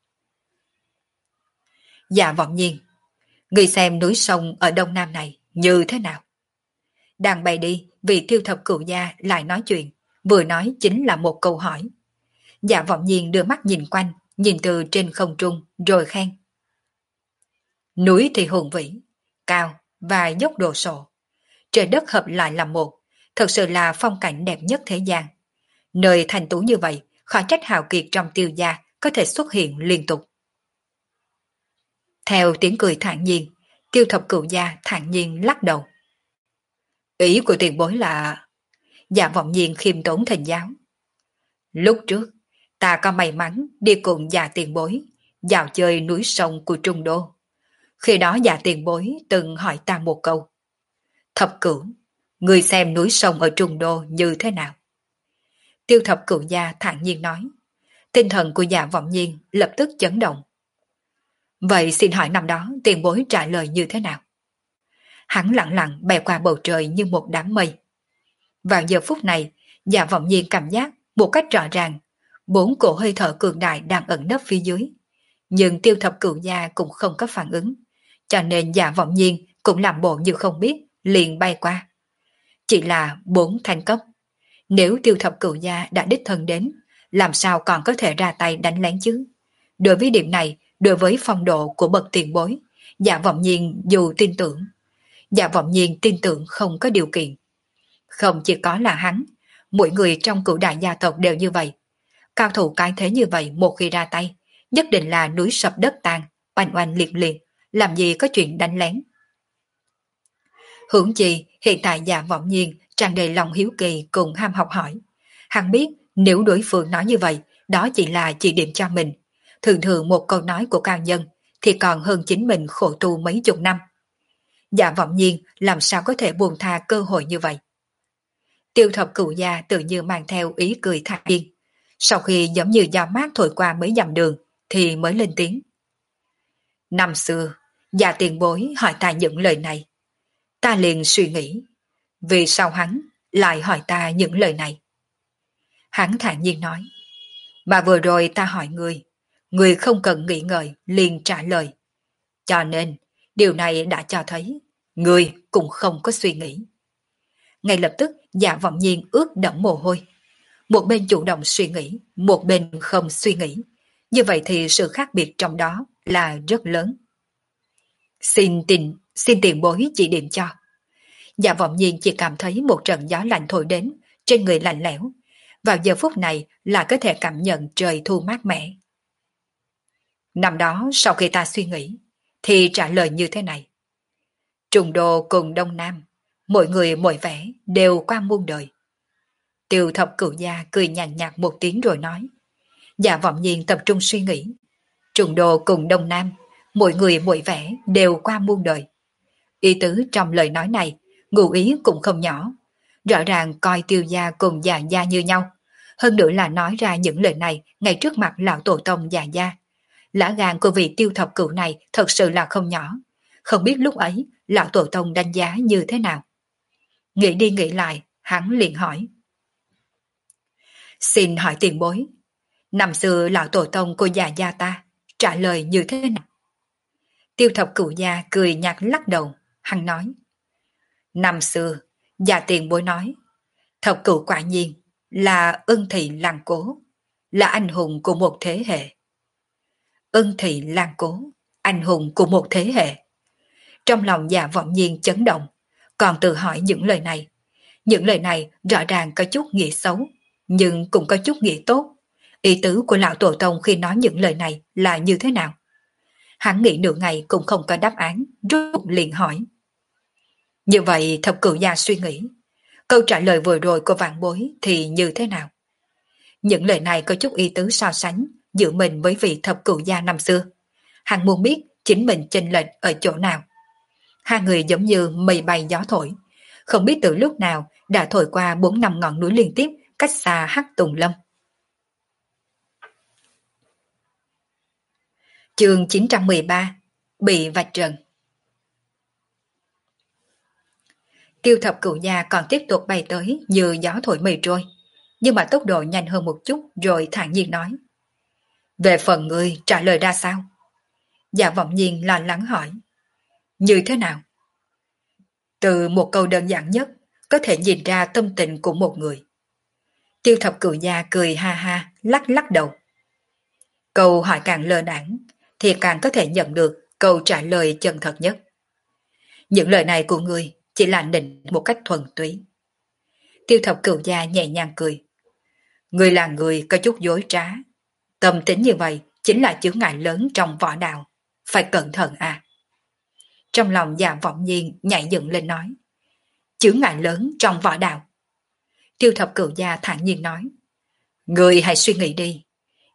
Dạ Vọng Nhiên, người xem núi sông ở Đông Nam này như thế nào? Đang bay đi, vị Tiêu thập cửu gia lại nói chuyện, vừa nói chính là một câu hỏi. Dạ Vọng Nhiên đưa mắt nhìn quanh, nhìn từ trên không trung, rồi khen. Núi thì hùng vĩ, cao và dốc đồ sộ. Trời đất hợp lại là một, thật sự là phong cảnh đẹp nhất thế gian. Nơi thành tú như vậy, khỏi trách hào kiệt trong Tiêu gia có thể xuất hiện liên tục. Theo tiếng cười thản nhiên, Tiêu thập cửu gia thản nhiên lắc đầu. Ý của tiền bối là... Dạ Vọng Nhiên khiêm tốn thỉnh giáo. Lúc trước, Ta có may mắn đi cùng già tiền bối, dạo chơi núi sông của Trung Đô. Khi đó già tiền bối từng hỏi ta một câu. Thập cửu, người xem núi sông ở Trung Đô như thế nào? Tiêu thập cửu gia thản nhiên nói. Tinh thần của Dạ Vọng Nhiên lập tức chấn động. Vậy xin hỏi năm đó tiền bối trả lời như thế nào? Hắn lặng lặng bay qua bầu trời như một đám mây. Vào giờ phút này, Dạ Vọng Nhiên cảm giác một cách rõ ràng, bốn cổ hơi thở cường đại đang ẩn nấp phía dưới. Nhưng tiêu thập cửu gia cũng không có phản ứng, cho nên Dạ Vọng Nhiên cũng làm bộ như không biết, liền bay qua. Chỉ là bốn thanh cấp. Nếu tiêu thập cửu gia đã đích thân đến, làm sao còn có thể ra tay đánh lén chứ? Đối với điểm này, đối với phong độ của bậc tiền bối, Dạ Vọng Nhiên dù tin tưởng, Dạ Vọng Nhiên tin tưởng không có điều kiện. Không chỉ có là hắn, mỗi người trong cửu đại gia tộc đều như vậy. Cao thủ cái thế như vậy một khi ra tay, nhất định là núi sập đất tan, oanh oanh liệt liệt, làm gì có chuyện đánh lén. Hưởng chi, hiện tại Dạ Vọng Nhiên tràn đầy lòng hiếu kỳ cùng ham học hỏi. Hắn biết nếu đối phương nói như vậy, đó chỉ là chỉ điểm cho mình. Thường thường một câu nói của cao nhân thì còn hơn chính mình khổ tu mấy chục năm. Dạ Vọng Nhiên làm sao có thể buông tha cơ hội như vậy? Tiêu thập cửu gia tự như mang theo ý cười thản nhiên. Sau khi giống như gió mát thổi qua mấy dặm đường thì mới lên tiếng. Năm xưa, Dạ tiền bối hỏi ta những lời này. Ta liền suy nghĩ, vì sao hắn lại hỏi ta những lời này? Hắn thản nhiên nói, mà vừa rồi ta hỏi người, người không cần nghĩ ngợi liền trả lời. Cho nên, điều này đã cho thấy, người cũng không có suy nghĩ. Ngay lập tức, Dạ Vọng Nhiên ướt đẫm mồ hôi. Một bên chủ động suy nghĩ, một bên không suy nghĩ. Như vậy thì sự khác biệt trong đó là rất lớn. Xin tình, xin tiền bối chỉ điểm cho. Dạ Vọng Nhiên chỉ cảm thấy một trận gió lạnh thổi đến, trên người lạnh lẽo. Vào giờ phút này là có thể cảm nhận trời thu mát mẻ. Năm đó sau khi ta suy nghĩ, thì trả lời như thế này. Trùng Đô cùng Đông Nam, mỗi người mỗi vẻ đều qua muôn đời. Tiêu thập cửu gia cười nhàn nhạt một tiếng rồi nói. Dạ Vọng Nhiên tập trung suy nghĩ. Trùng Đô cùng Đông Nam, mỗi người mỗi vẻ đều qua muôn đời. Ý tứ trong lời nói này, ngụ ý cũng không nhỏ. Rõ ràng coi Tiêu gia cùng Dạ gia như nhau. Hơn nữa là nói ra những lời này ngay trước mặt lão tổ tông Dạ gia. Lã gan của vị Tiêu thập cửu này thật sự là không nhỏ. Không biết lúc ấy lão tổ tông đánh giá như thế nào. Nghĩ đi nghĩ lại, hắn liền hỏi. Xin hỏi tiền bối, năm xưa lão tổ tông của Dạ gia ta trả lời như thế nào? Tiêu thập cửu gia cười nhạt lắc đầu, hắn nói. Năm xưa, Dạ tiền bối nói, thập cửu quả nhiên là ân thị làng cố, là anh hùng của một thế hệ. Ân thị làng cố, anh hùng của một thế hệ. Trong lòng Dạ Vọng Nhiên chấn động, còn tự hỏi những lời này. Những lời này rõ ràng có chút nghĩa xấu, nhưng cũng có chút nghĩa tốt. Ý tứ của lão tổ tông khi nói những lời này là như thế nào? Hắn nghĩ nửa ngày cũng không có đáp án, rốt cuộc liền hỏi. Như vậy thập cửu gia suy nghĩ, câu trả lời vừa rồi của vạn bối thì như thế nào? Những lời này có chút ý tứ so sánh giữa mình với vị thập cửu gia năm xưa. Hắn muốn biết chính mình chênh lệch ở chỗ nào. Hai người giống như mây bay gió thổi, không biết từ lúc nào đã thổi qua bốn năm ngọn núi liên tiếp cách xa Hắc Tùng Lâm. Chương chín trăm mười ba Bị vạch trần. Tiêu thập cửu gia còn tiếp tục bay tới như gió thổi mây trôi, nhưng mà tốc độ nhanh hơn một chút rồi thản nhiên nói. Về phần ngươi trả lời ra sao? Dạ Vọng Nhiên lo lắng hỏi. Như thế nào? Từ một câu đơn giản nhất có thể nhìn ra tâm tình của một người. Tiêu thập cửu gia cười ha ha, lắc lắc đầu. Câu hỏi càng lơ đãng thì càng có thể nhận được câu trả lời chân thật nhất. Những lời này của ngươi chỉ là nịnh một cách thuần túy. Tiêu thập cửu gia nhẹ nhàng cười. Ngươi là người có chút dối trá. Tâm tính như vậy chính là chướng ngại lớn trong võ đạo. Phải cẩn thận à. Trong lòng Dạ Vọng Nhiên nhảy dựng lên nói. Chướng ngại lớn trong võ đạo. Tiêu thập cửu gia thản nhiên nói. Ngươi hãy suy nghĩ đi.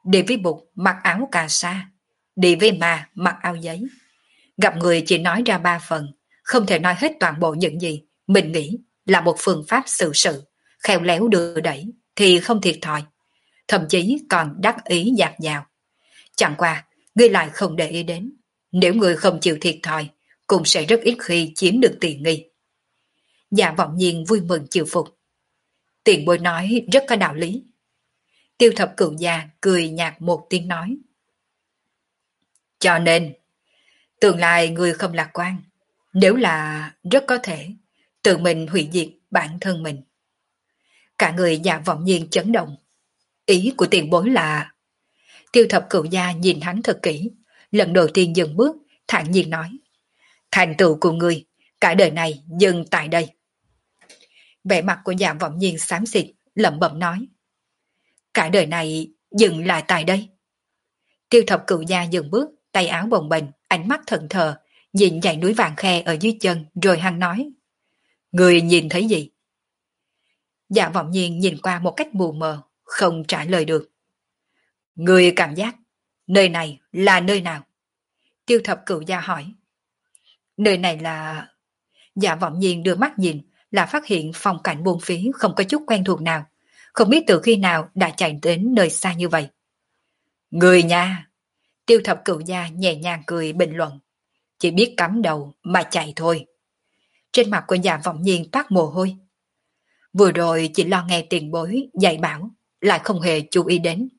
đi với bụt mặc áo cà sa, đi với ma mặc áo giấy. Gặp người chỉ nói ra ba phần, không thể nói hết toàn bộ những gì mình nghĩ là một phương pháp xử sự, khéo léo đưa đẩy thì không thiệt thòi, thậm chí còn đắc ý dạt dào. Chẳng qua, ngươi lại không để ý đến, nếu ngươi không chịu thiệt thòi, cũng sẽ rất ít khi chiếm được tiện nghi. Dạ Vọng Nhiên vui mừng chịu phục. Tiền bối nói rất có đạo lý. Tiêu Thập Cửu Gia cười nhạt một tiếng nói. Cho nên, tương lai người không lạc quan, nếu là rất có thể tự mình hủy diệt bản thân mình. Cả người Dạ Vọng Nhiên chấn động. Ý của tiền bối là... Tiêu Thập Cửu Gia nhìn hắn thật kỹ, lần đầu tiên dừng bước, thản nhiên nói. Thành tựu của người, cả đời này dừng tại đây. Vẻ mặt của Dạ Vọng Nhiên xám xịt, lẩm bẩm nói. Cả đời này dừng lại tại đây. Tiêu Thập Cửu Gia dừng bước, tay áo bồng bềnh, ánh mắt thẫn thờ, nhìn dãy núi vàng khe ở dưới chân, rồi hắn nói. Người nhìn thấy gì? Dạ Vọng Nhiên nhìn qua một cách mù mờ, không trả lời được. Người cảm giác, nơi này là nơi nào? Tiêu Thập Cửu Gia hỏi. Nơi này là... Dạ Vọng Nhiên đưa mắt nhìn, là phát hiện phong cảnh buôn phí không có chút quen thuộc nào, không biết từ khi nào đã chạy đến nơi xa như vậy. Người nha! Tiêu Thập Cửu Gia nhẹ nhàng cười bình luận. Chỉ biết cắm đầu mà chạy thôi. Trên mặt của Dạ Vọng Nhiên toát mồ hôi. Vừa rồi chỉ lo nghe tiền bối dạy bảo, lại không hề chú ý đến.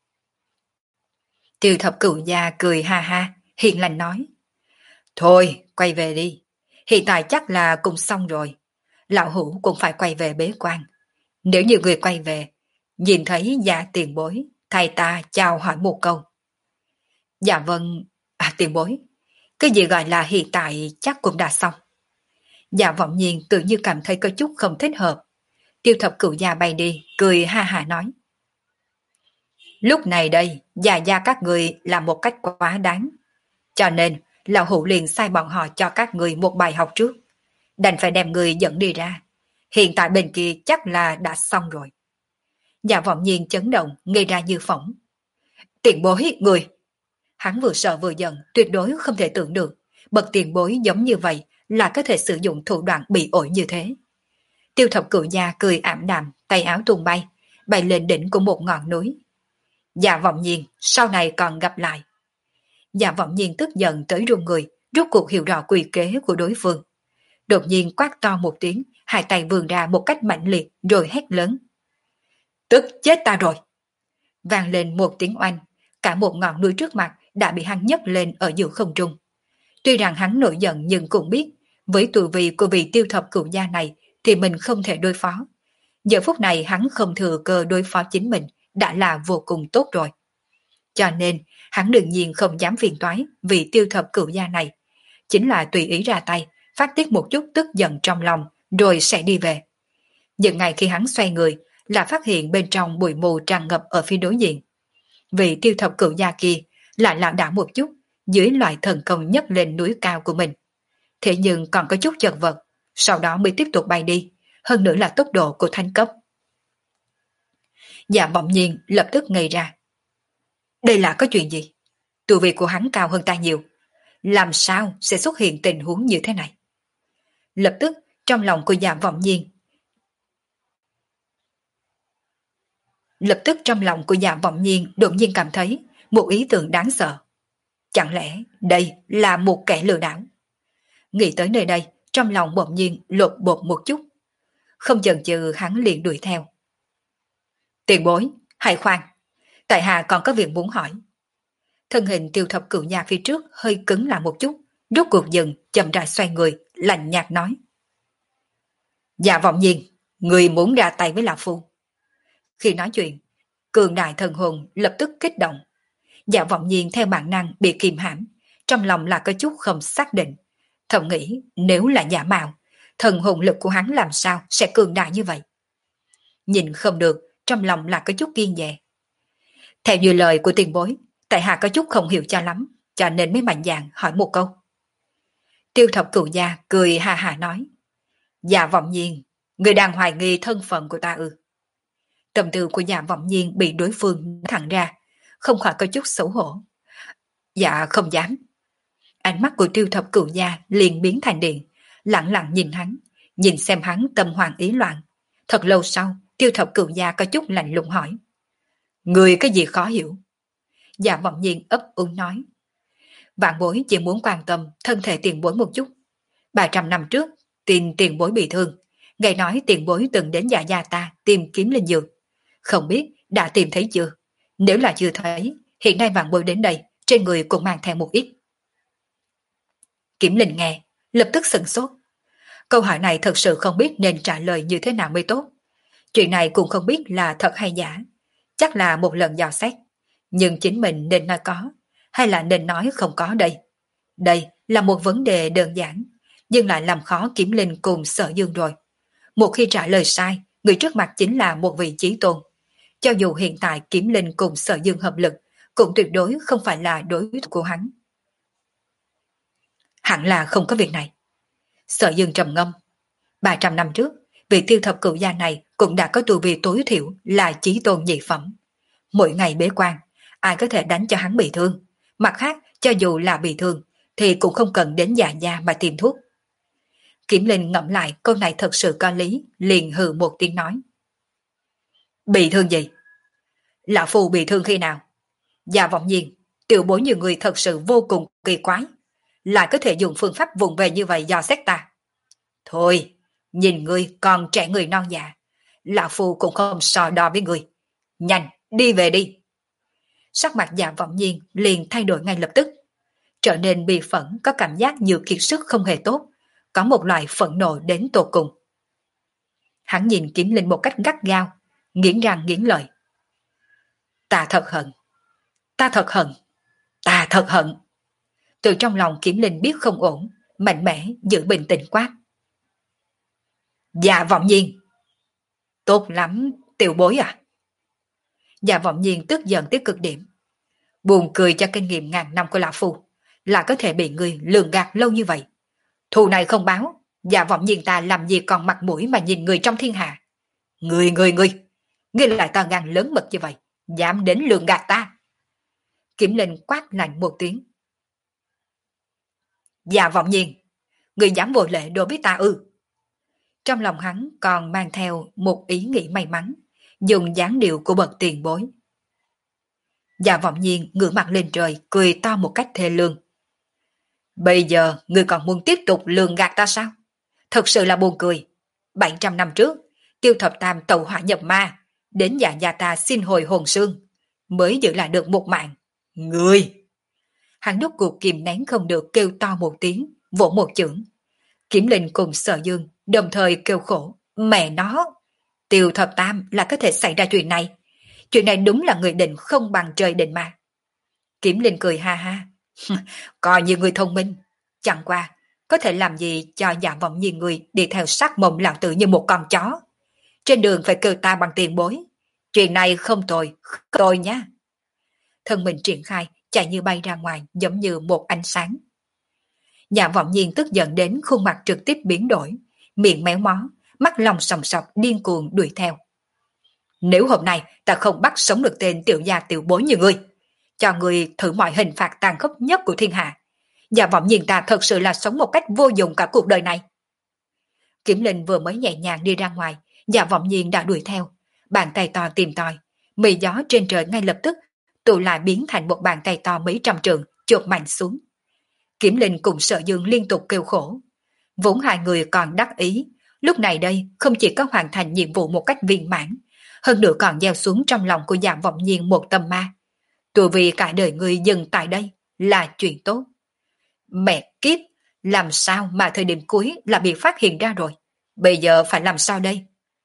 Tiêu Thập Cửu Gia cười ha ha, hiền lành nói. Thôi, quay về đi. Hiện tại chắc là cũng xong rồi. Lão Hữu cũng phải quay về bế quan. Nếu như người quay về, nhìn thấy Dạ tiền bối, thầy ta chào hỏi một câu. Dạ vâng, à tiền bối. Cái gì gọi là hiện tại chắc cũng đã xong. Dạ Vọng Nhiên tự như cảm thấy có chút không thích hợp. Tiêu Thập Cửu Gia bay đi, cười ha ha nói. Lúc này đây, già gia các người làm một cách quá đáng. Cho nên, Lão Hữu liền sai bọn họ cho các người một bài học trước. Đành phải đem người dẫn đi ra. Hiện tại bên kia chắc là đã xong rồi. Dạ Vọng Nhiên chấn động, ngây ra như phỏng. Tiền bối, người! Hắn vừa sợ vừa giận, tuyệt đối không thể tưởng được. Bậc tiền bối giống như vậy là có thể sử dụng thủ đoạn bị ổi như thế. Tiêu Thập Cửu Gia cười ảm đạm, tay áo tung bay, bay lên đỉnh của một ngọn núi. Dạ Vọng Nhiên, sau này còn gặp lại. Dạ Vọng Nhiên tức giận tới run người, rốt cuộc hiểu rõ quỷ kế của đối phương. Đột nhiên quát to một tiếng, hai tay vươn ra một cách mạnh liệt rồi hét lớn. Tức chết ta rồi! Vang lên một tiếng oanh, cả một ngọn núi trước mặt đã bị hắn nhấc lên ở giữa không trung. Tuy rằng hắn nổi giận nhưng cũng biết, với tuổi vị của vị Tiêu Thập Cửu Gia này thì mình không thể đối phó. Giờ phút này hắn không thừa cơ đối phó chính mình đã là vô cùng tốt rồi. Cho nên, hắn đương nhiên không dám phiền toái vì Tiêu Thập Cửu Gia này. Chính là tùy ý ra tay, phát tiết một chút tức giận trong lòng, rồi sẽ đi về. Nhưng ngày khi hắn xoay người, là phát hiện bên trong bụi mù tràn ngập ở phía đối diện. Vị Tiêu Thập Cửu Gia kia lại lảo đảo một chút, dưới loại thần công nhấc lên núi cao của mình. Thế nhưng còn có chút chật vật, sau đó mới tiếp tục bay đi, hơn nữa là tốc độ của thánh cấp. Dạ Vọng Nhiên lập tức ngây ra. Đây là có chuyện gì? Tu vi của hắn cao hơn ta nhiều. Làm sao sẽ xuất hiện tình huống như thế này? Lập tức trong lòng của Dạ Vọng Nhiên Lập tức trong lòng của Dạ Vọng Nhiên đột nhiên cảm thấy một ý tưởng đáng sợ. Chẳng lẽ đây là một kẻ lừa đảo? Nghĩ tới nơi đây, trong lòng bỗng nhiên lột bột một chút. Không chần chừ hắn liền đuổi theo. Tiền bối, hãy khoan. Tại hạ còn có việc muốn hỏi. Thân hình Tiêu Thập Cửu Gia phía trước hơi cứng lại một chút, rốt cuộc dừng, chậm rãi xoay người, lạnh nhạt nói. Dạ Vọng Nhiên, người muốn ra tay với lão phu. Khi nói chuyện, cường đại thần hồn lập tức kích động. Dạ Vọng Nhiên theo bản năng bị kìm hãm, trong lòng là có chút không xác định. Thầm nghĩ nếu là giả mạo, thần hồn lực của hắn làm sao sẽ cường đại như vậy. Nhìn không được, trong lòng là có chút kiêng dè. Theo như lời của tiền bối, tại hạ có chút không hiểu cho lắm, cho nên mới mạnh dạn hỏi một câu. Tiêu Thập Cửu Gia cười ha ha nói. Dạ Vọng Nhiên, người đang hoài nghi thân phận của ta ư? Tâm tư của Dạ Vọng Nhiên bị đối phương thẳng ra, không khỏi có chút xấu hổ. Dạ không dám. Ánh mắt của Tiêu Thập Cửu Gia liền biến thành điện, lặng lặng nhìn hắn, nhìn xem hắn tâm hoàng ý loạn. Thật lâu sau, Tiêu Thập Cửu Gia có chút lạnh lùng hỏi. Người cái gì khó hiểu? Dạ Vọng Nhiên ấp úng nói. Vạn bối chỉ muốn quan tâm thân thể tiền bối một chút. Ba trăm năm trước, tin tiền bối bị thương. Nghe nói tiền bối từng đến nhà gia ta tìm kiếm linh dược. Không biết đã tìm thấy chưa? Nếu là chưa thấy, hiện nay vạn bối đến đây, trên người cũng mang theo một ít. Kiểm Linh nghe, lập tức sửng sốt. Câu hỏi này thật sự không biết nên trả lời như thế nào mới tốt. Chuyện này cũng không biết là thật hay giả. Chắc là một lần dò xét. Nhưng chính mình nên nói có, hay là nên nói không có đây? Đây là một vấn đề đơn giản, nhưng lại làm khó Kiểm Linh cùng Sở Dương rồi. Một khi trả lời sai, người trước mặt chính là một vị chí tôn. Cho dù hiện tại Kiểm Linh cùng Sở Dương hợp lực, cũng tuyệt đối không phải là đối thủ của hắn. Hẳn là không có việc này. Sở Dương trầm ngâm. ba trăm năm trước, vị Tiêu Thập Cửu Gia này cũng đã có tu vi tối thiểu là chí tôn nhị phẩm. Mỗi ngày bế quan, ai có thể đánh cho hắn bị thương. Mặt khác, cho dù là bị thương, thì cũng không cần đến già gia mà tìm thuốc. Kiểm Linh ngẫm lại câu này thật sự có lý, liền hừ một tiếng nói. Bị thương gì? Lão Phu bị thương khi nào? Dạ Vọng Nhiên, tiểu bối như người thật sự vô cùng kỳ quái. Lại có thể dùng phương pháp vùng về như vậy dò xét ta. Thôi, nhìn ngươi còn trẻ người non dạ. Lão Phu cũng không so đo với người. Nhanh, đi về đi. Sắc mặt Dạ Vọng Nhiên liền thay đổi ngay lập tức. Trở nên bi phẫn, có cảm giác như kiệt sức không hề tốt. Có một loại phẫn nộ đến tột cùng. Hắn nhìn Kiếm Linh một cách gắt gao, nghiến răng nghiến lợi. Ta thật hận. Ta thật hận. Ta thật hận. Từ trong lòng Kiếm Linh biết không ổn, mạnh mẽ giữ bình tĩnh quát. Dạ Vọng Nhiên. Tốt lắm, tiểu bối à. Dạ Vọng Nhiên tức giận tới cực điểm. Buồn cười cho kinh nghiệm ngàn năm của Lão Phu, là có thể bị người lường gạt lâu như vậy. Thù này không báo, Dạ Vọng Nhiên ta làm gì còn mặt mũi mà nhìn người trong thiên hạ. Người người người, ngươi lại to gan lớn mật như vậy, dám đến lường gạt ta. Kiểm Linh quát lạnh một tiếng. Dạ Vọng Nhiên, người dám vô lễ đối với ta ư? Trong lòng hắn còn mang theo một ý nghĩ may mắn, dùng dáng điệu của bậc tiền bối. Dạ Vọng Nhiên ngửa mặt lên trời, cười to một cách thê lương. Bây giờ ngươi còn muốn tiếp tục lường gạt ta sao? Thật sự là buồn cười. bảy trăm năm trước, Tiêu Thập Tam tẩu hỏa nhập ma, đến nhà gia ta xin hồi hồn xương, mới giữ lại được một mạng. Ngươi! Hắn đốt cuộc kìm nén không được kêu to một tiếng, vỗ một chưởng. Kiểm Linh cùng Sở Dương đồng thời kêu khổ. Mẹ nó! Tiêu Thập Tam là có thể xảy ra chuyện này. Chuyện này đúng là người định không bằng trời định mà. Kiểm Linh cười ha ha. Coi như người thông minh. Chẳng qua, có thể làm gì cho Dạ Vọng Nhiên người đi theo sát mộng lão tử như một con chó. Trên đường phải kêu ta bằng tiền bối. Chuyện này không tồi, không tồi nha. Thân mình triển khai, chạy như bay ra ngoài giống như một ánh sáng. Dạ Vọng Nhiên tức giận đến khuôn mặt trực tiếp biến đổi, miệng méo mó, mắt lòng sòng sọc điên cuồng đuổi theo. Nếu hôm nay ta không bắt sống được tên tiểu gia tiểu bối như ngươi, cho ngươi thử mọi hình phạt tàn khốc nhất của thiên hạ, Dạ Vọng Nhiên ta thật sự là sống một cách vô dụng cả cuộc đời này. Kiểm Linh vừa mới nhẹ nhàng đi ra ngoài, Dạ Vọng Nhiên đã đuổi theo, bàn tay to tìm tòi, mây gió trên trời ngay lập tức tụ lại biến thành một bàn tay to mấy trăm trượng, chộp mạnh xuống. Kiểm Linh cùng Sở Dương liên tục kêu khổ. Vốn hai người còn đắc ý, lúc này đây không chỉ có hoàn thành nhiệm vụ một cách viên mãn, hơn nữa còn gieo xuống trong lòng của Dạ Vọng Nhiên một tâm ma. Từ vì cả đời người dừng tại đây là chuyện tốt. Mẹ kiếp, làm sao mà thời điểm cuối là bị phát hiện ra rồi? Bây giờ phải làm sao đây?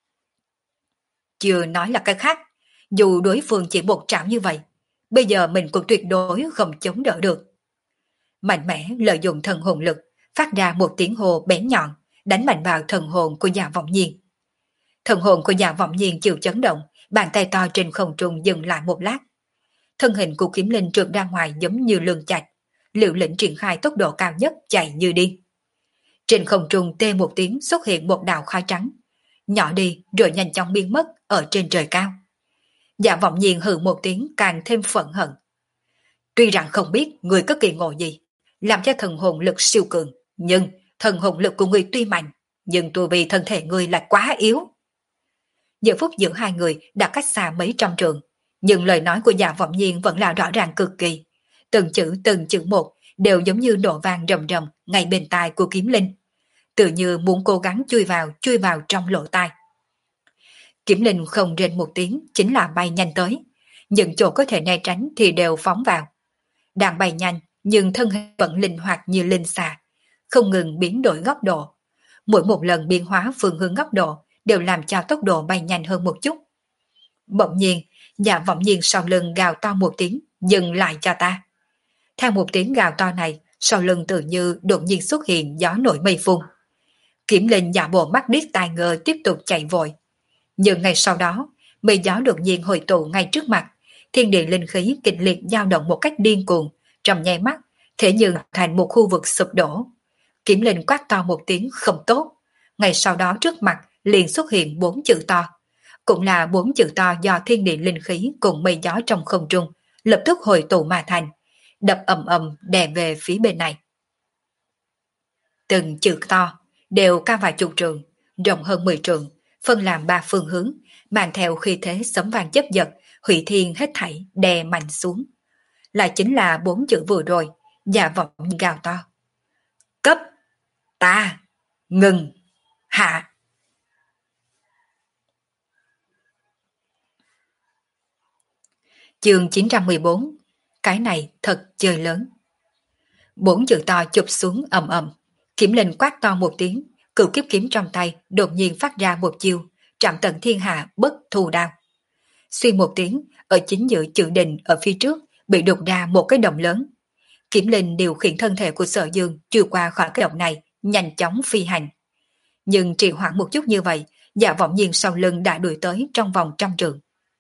Chưa nói là cái khác, dù đối phương chỉ một trảo như vậy, bây giờ mình cũng tuyệt đối không chống đỡ được. Mạnh mẽ lợi dụng thần hồn lực, phát ra một tiếng hồ bén nhọn, đánh mạnh vào thần hồn của Dạ Vọng Nhiên. Thần hồn của Dạ Vọng Nhiên chịu chấn động, bàn tay to trên không trung dừng lại một lát. Thân hình của Kiếm Linh trượt ra ngoài giống như lường chạch, Liều Lĩnh triển khai tốc độ cao nhất chạy như điên. Trên không trung tê một tiếng xuất hiện một đạo khói trắng, nhỏ đi rồi nhanh chóng biến mất ở trên trời cao. Dạ Vọng Nhiên hừ một tiếng càng thêm phẫn hận. Tuy rằng không biết người có kỳ ngộ gì, làm cho thần hồn lực siêu cường, nhưng thần hồn lực của người tuy mạnh, nhưng tu vi thân thể người lại quá yếu. Giờ phút giữa hai người đã cách xa mấy trăm trường, nhưng lời nói của Dạ Vọng Nhiên vẫn là rõ ràng cực kỳ. Từng chữ từng chữ một đều giống như nổ vang rầm rầm ngay bên tai của Kiếm Linh, tự như muốn cố gắng chui vào chui vào trong lỗ tai. Kiếm Linh không rên một tiếng, chính là bay nhanh tới, những chỗ có thể né tránh thì đều phóng vào. Đang bay nhanh nhưng thân hình vẫn linh hoạt như linh xà, không ngừng biến đổi góc độ. Mỗi một lần biến hóa phương hướng góc độ đều làm cho tốc độ bay nhanh hơn một chút. Bỗng nhiên, Dạ Vọng Nhiên sau lưng gào to một tiếng, dừng lại cho ta. Theo một tiếng gào to này, sau lưng tự như đột nhiên xuất hiện gió nổi mây phun. Kiếm Linh giả bộ mắt điếc tai ngơ tiếp tục chạy vội. Nhưng ngay sau đó, mây gió đột nhiên hội tụ ngay trước mặt, thiên địa linh khí kịch liệt dao động một cách điên cuồng, trong nháy mắt, thế nhưng thành một khu vực sụp đổ. Kiếm Linh quát to một tiếng không tốt, ngay sau đó trước mặt liền xuất hiện bốn chữ to, cũng là bốn chữ to do thiên địa linh khí cùng mây gió trong không trung lập tức hội tụ mà thành, đập ầm ầm đè về phía bên này. Từng chữ to đều cao vài chục trường, rộng hơn mười trường, phân làm ba phương hướng, mang theo khí thế sấm vang chấp giật, hủy thiên hết thảy đè mạnh xuống. Lại chính là bốn chữ vừa rồi, Dạ Vọng gào to. Cấp, ta, ngừng, hạ. Chương chín trăm mười bốn, cái này thật chơi lớn. Bốn chữ to chụp xuống ầm ầm, Kiếm Linh quát to một tiếng, cửu kiếp kiếm trong tay đột nhiên phát ra một chiêu, trảm tận thiên hạ bất thù đao. Suy một tiếng, ở chính giữa chữ đình ở phía trước bị đục ra một cái động lớn. Kiếm Linh điều khiển thân thể của Sở Dương trừ qua khỏi cái động này, nhanh chóng phi hành. Nhưng trì hoãn một chút như vậy, Dạ Vọng Nhiên sau lưng đã đuổi tới trong vòng trăm trượng.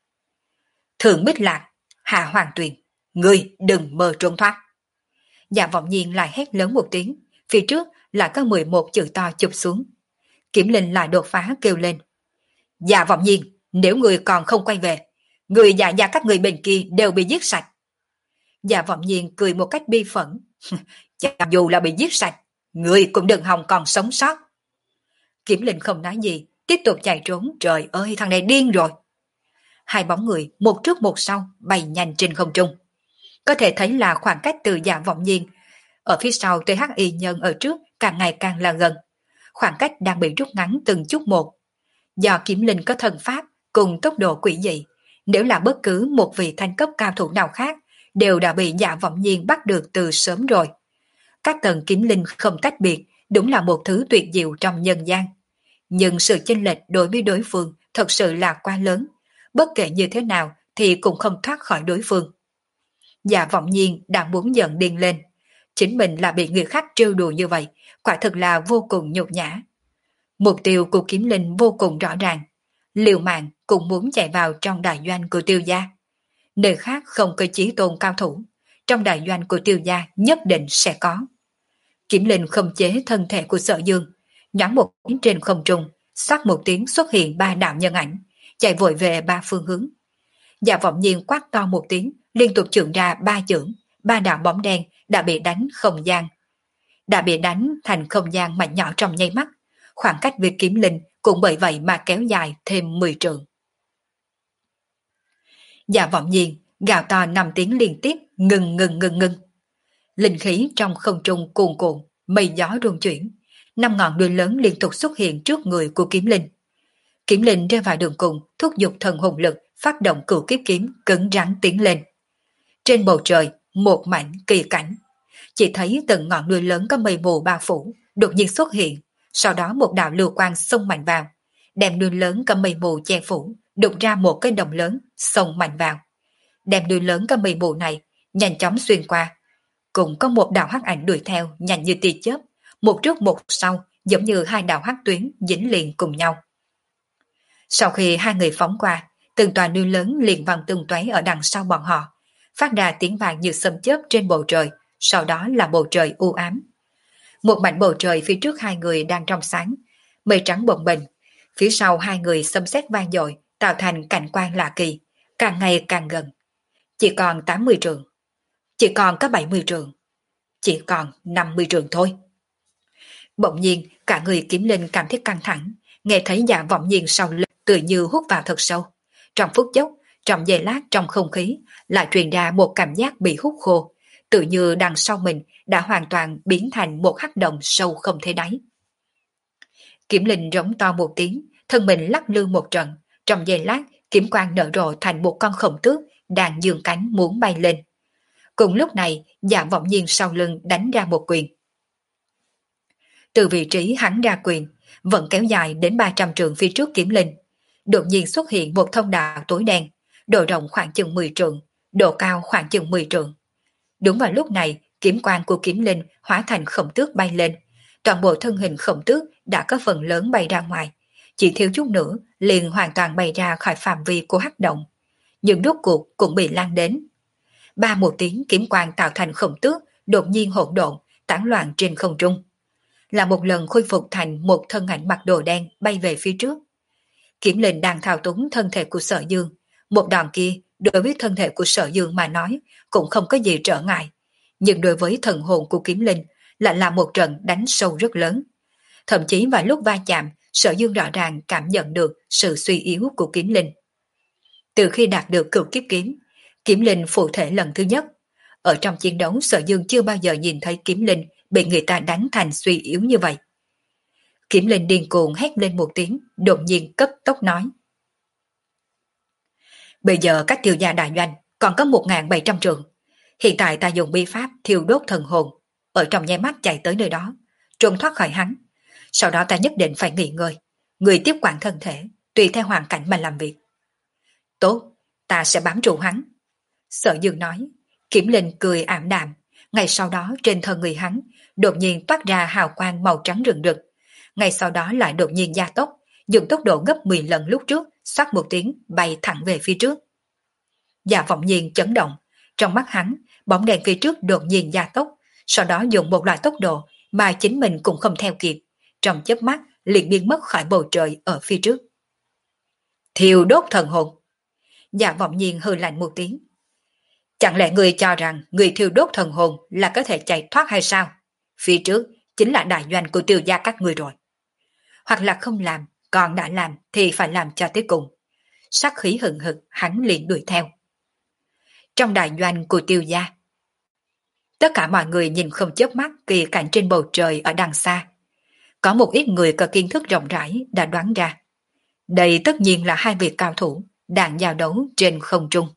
Thượng Bích Lạc, Hạ Hoàng Tuyền, ngươi đừng mơ trốn thoát. Dạ Vọng Nhiên lại hét lớn một tiếng, phía trước lại có mười một chữ to chụp xuống. Kiếm Linh lại đột phá kêu lên. Dạ Vọng Nhiên, nếu ngươi còn không quay về, người dạ gia các người bên kia đều bị giết sạch. Dạ Vọng Nhiên cười một cách bi phẫn. Cho dù là bị giết sạch, ngươi cũng đừng hòng còn sống sót. Kiếm Linh không nói gì, tiếp tục chạy trốn. Trời ơi, thằng này điên rồi. Hai bóng người một trước một sau bay nhanh trên không trung. Có thể thấy là khoảng cách từ Dạ Vọng Nhiên ở phía sau tới Hắc Y Nhân ở trước càng ngày càng là gần. Khoảng cách đang bị rút ngắn từng chút một. Do Kiếm Linh có thần pháp cùng tốc độ quỷ dị, nếu là bất cứ một vị thanh cấp cao thủ nào khác đều đã bị Dạ Vọng Nhiên bắt được từ sớm rồi. Các tầng kiếm linh không tách biệt, đúng là một thứ tuyệt diệu trong nhân gian. Nhưng sự chênh lệch đối với đối phương thật sự là quá lớn, bất kể như thế nào thì cũng không thoát khỏi đối phương. Dạ Vọng Nhiên đang muốn giận điên lên, chính mình là bị người khác trêu đùa như vậy, quả thực là vô cùng nhục nhã. Mục tiêu của kiếm linh vô cùng rõ ràng, liều mạng cũng muốn chạy vào trong đại doanh của Tiêu gia. Nơi khác không có chí tôn cao thủ, trong đại doanh của Tiêu gia nhất định sẽ có. Kiếm linh không chế thân thể của Sở Dương, nhắm một tiếng trên không trung, xoát một tiếng xuất hiện ba đạo nhân ảnh, chạy vội về ba phương hướng. Dạ Vọng Nhiên quát to một tiếng, liên tục chưởng ra ba chưởng, ba đạo bóng đen đã bị đánh không gian. Đã bị đánh thành không gian mảnh nhỏ trong nháy mắt, khoảng cách với kiếm linh cũng bởi vậy mà kéo dài thêm mười trượng. Dạ Vọng Nhiên gào to năm tiếng liên tiếp, ngừng ngừng ngừng ngừng. Linh khí trong không trung cuồn cuộn, mây gió rung chuyển, năm ngọn đuôi lớn liên tục xuất hiện trước người của kiếm linh. Kiếm linh rơi vào đường cùng, thúc giục thần hồn lực, phát động cửu kiếp kiếm, cứng rắn tiến lên. Trên bầu trời, một mảnh kỳ cảnh. Chỉ thấy từng ngọn đuôi lớn có mây mù bao phủ, đột nhiên xuất hiện, sau đó một đạo lưu quang xông mạnh vào, đem đuôi lớn có mây mù che phủ, đục ra một cái đồng lớn, xông mạnh vào. Đem đuôi lớn có mây mù này, nhanh chóng xuyên qua. Cũng có một đạo hắc ảnh đuổi theo, nhanh như tia chớp, một trước một sau, giống như hai đạo hắc tuyến dính liền cùng nhau. Sau khi hai người phóng qua, từng tòa núi lớn liền văng tung tóe ở đằng sau bọn họ, phát ra tiếng vàng như sấm chớp trên bầu trời, sau đó là bầu trời u ám. Một mảnh bầu trời phía trước hai người đang trong sáng, mây trắng bồng bềnh, phía sau hai người xâm xét vang dội, tạo thành cảnh quan lạ kỳ, càng ngày càng gần. Chỉ còn tám mươi trường, chỉ còn có bảy mươi trường, chỉ còn năm mươi trường thôi. Bỗng nhiên cả người Kiếm Linh cảm thấy căng thẳng, nghe thấy Dạ Vọng Nhiên sau lưng tự như hút vào thật sâu. Trong phút chốc, trong giây lát trong không khí lại truyền ra một cảm giác bị hút khô, tự như đằng sau mình đã hoàn toàn biến thành một hắc động sâu không thể đáy. Kiếm Linh rống to một tiếng, thân mình lắc lư một trận, trong giây lát kiếm quang nở rộ thành một con khổng tước đang dương cánh muốn bay lên. Cùng lúc này, Dạ Vọng Nhiên sau lưng đánh ra một quyền. Từ vị trí hắn ra quyền, vẫn kéo dài đến ba trăm trượng phía trước Kiếm Linh. Đột nhiên xuất hiện một thông đạo tối đen, độ rộng khoảng chừng mười trượng, độ cao khoảng chừng mười trượng. Đúng vào lúc này, kiếm quang của Kiếm Linh hóa thành khổng tước bay lên. Toàn bộ thân hình khổng tước đã có phần lớn bay ra ngoài, chỉ thiếu chút nữa liền hoàn toàn bay ra khỏi phạm vi của hắc động. Nhưng rốt cuộc cũng bị lan đến. Ba một tiếng kiếm quang tạo thành khổng tước đột nhiên hỗn độn, tán loạn trên không trung. Là một lần khôi phục thành một thân ảnh mặc đồ đen bay về phía trước. Kiếm Linh đang thao túng thân thể của Sở Dương. Một đòn kia đối với thân thể của Sở Dương mà nói cũng không có gì trở ngại. Nhưng đối với thần hồn của Kiếm Linh lại là một trận đánh sâu rất lớn. Thậm chí vào lúc va chạm, Sở Dương rõ ràng cảm nhận được sự suy yếu của Kiếm Linh. Từ khi đạt được cửu kiếp kiếm, Kiếm Linh phụ thể lần thứ nhất. Ở trong chiến đấu Sở Dương chưa bao giờ nhìn thấy Kiếm Linh bị người ta đánh thành suy yếu như vậy. Kiếm Linh điên cuồng hét lên một tiếng, đột nhiên cấp tốc nói. Bây giờ cách Tiêu gia đại doanh còn có một nghìn bảy trăm trường. Hiện tại ta dùng bi pháp thiêu đốt thần hồn, ở trong nháy mắt chạy tới nơi đó, trốn thoát khỏi hắn. Sau đó ta nhất định phải nghỉ ngơi, người tiếp quản thân thể, tùy theo hoàn cảnh mà làm việc. Tốt, ta sẽ bám trụ hắn. Sở Dương nói. Kiếm Linh cười ảm đạm. Ngay sau đó trên thân người hắn đột nhiên toát ra hào quang màu trắng rừng rực. Ngay sau đó lại đột nhiên gia tốc, dùng tốc độ gấp mười lần lúc trước, xoát một tiếng bay thẳng về phía trước. Dạ Vọng Nhiên chấn động, trong mắt hắn, bóng đèn phía trước đột nhiên gia tốc, sau đó dùng một loại tốc độ mà chính mình cũng không theo kịp, trong chớp mắt liền biến mất khỏi bầu trời ở phía trước. Thiêu đốt thần hồn. Dạ Vọng Nhiên hừ lạnh một tiếng. Chẳng lẽ người cho rằng người thiêu đốt thần hồn là có thể chạy thoát hay sao? Phía trước chính là đại doanh của Tiêu gia các người rồi. Hoặc là không làm, còn đã làm thì phải làm cho tới cùng. Sát khí hừng hực hắn liền đuổi theo. Trong đại doanh của Tiêu gia, tất cả mọi người nhìn không chớp mắt kỳ cảnh trên bầu trời ở đằng xa. Có một ít người có kiến thức rộng rãi đã đoán ra. Đây tất nhiên là hai vị cao thủ đang giao đấu trên không trung.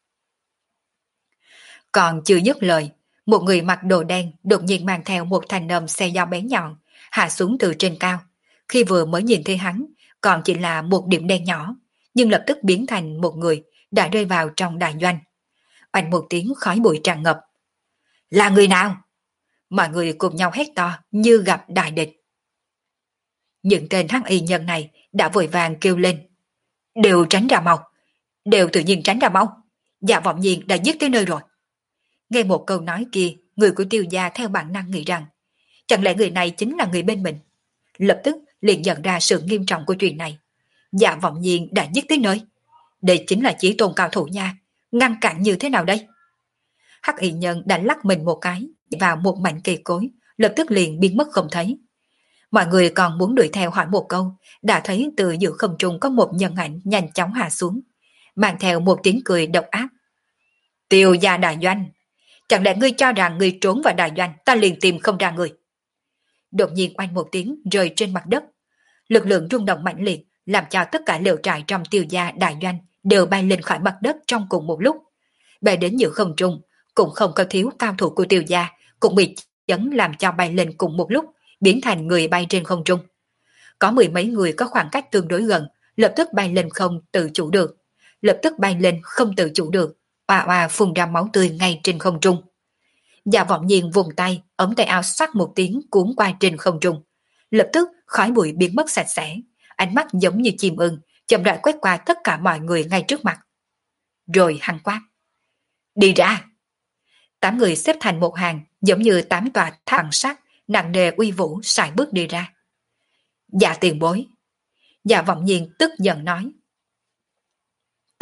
Còn chưa dứt lời, một người mặc đồ đen đột nhiên mang theo một thanh nâm xe dao bén nhọn, hạ xuống từ trên cao. Khi vừa mới nhìn thấy hắn, còn chỉ là một điểm đen nhỏ, nhưng lập tức biến thành một người đã rơi vào trong đại doanh. Oanh một tiếng khói bụi tràn ngập. Là người nào? Mọi người cùng nhau hét to như gặp đại địch. Những tên hắc y nhân này đã vội vàng kêu lên. Đều tránh ra mau, đều tự nhiên tránh ra mau. Dạ Vọng Nhiên đã giết tới nơi rồi. Nghe một câu nói kia, người của Tiêu gia theo bản năng nghĩ rằng chẳng lẽ người này chính là người bên mình. Lập tức liền nhận ra sự nghiêm trọng của chuyện này. Dạ Vọng Nhiên đã giết tới nơi. Đây chính là Chí Tôn cao thủ nha, ngăn cản như thế nào đây? Hắc y nhân đã lắc mình một cái vào một mảnh cây cối, lập tức liền biến mất không thấy. Mọi người còn muốn đuổi theo hỏi một câu, đã thấy từ giữa không trung có một nhân ảnh nhanh chóng hạ xuống, mang theo một tiếng cười độc ác. Tiêu gia đại doanh, chẳng lẽ ngươi cho rằng ngươi trốn vào đại doanh ta liền tìm không ra người? Đột nhiên oanh một tiếng rơi trên mặt đất, lực lượng rung động mạnh liệt làm cho tất cả lều trại trong Tiêu gia đại doanh đều bay lên khỏi mặt đất trong cùng một lúc. Bay đến giữa không trung, cũng không có thiếu cao thủ của Tiêu gia cũng bị chấn làm cho bay lên cùng một lúc, biến thành người bay trên không trung. Có mười mấy người có khoảng cách tương đối gần, lập tức bay lên không tự chủ được, lập tức bay lên không tự chủ được, oà oà phun ra máu tươi ngay trên không trung. Dạ Vọng Nhiên vùng tay, ống tay áo sắc một tiếng cuốn qua trên không trung, lập tức khói bụi biến mất sạch sẽ, ánh mắt giống như chim ưng, chậm rãi quét qua tất cả mọi người ngay trước mặt. Rồi hắn quát: đi ra! Tám người xếp thành một hàng, giống như tám tòa tháp bằng sắt, nặng nề uy vũ sải bước đi ra. Dạ tiền bối. Dạ Vọng Nhiên tức giận nói: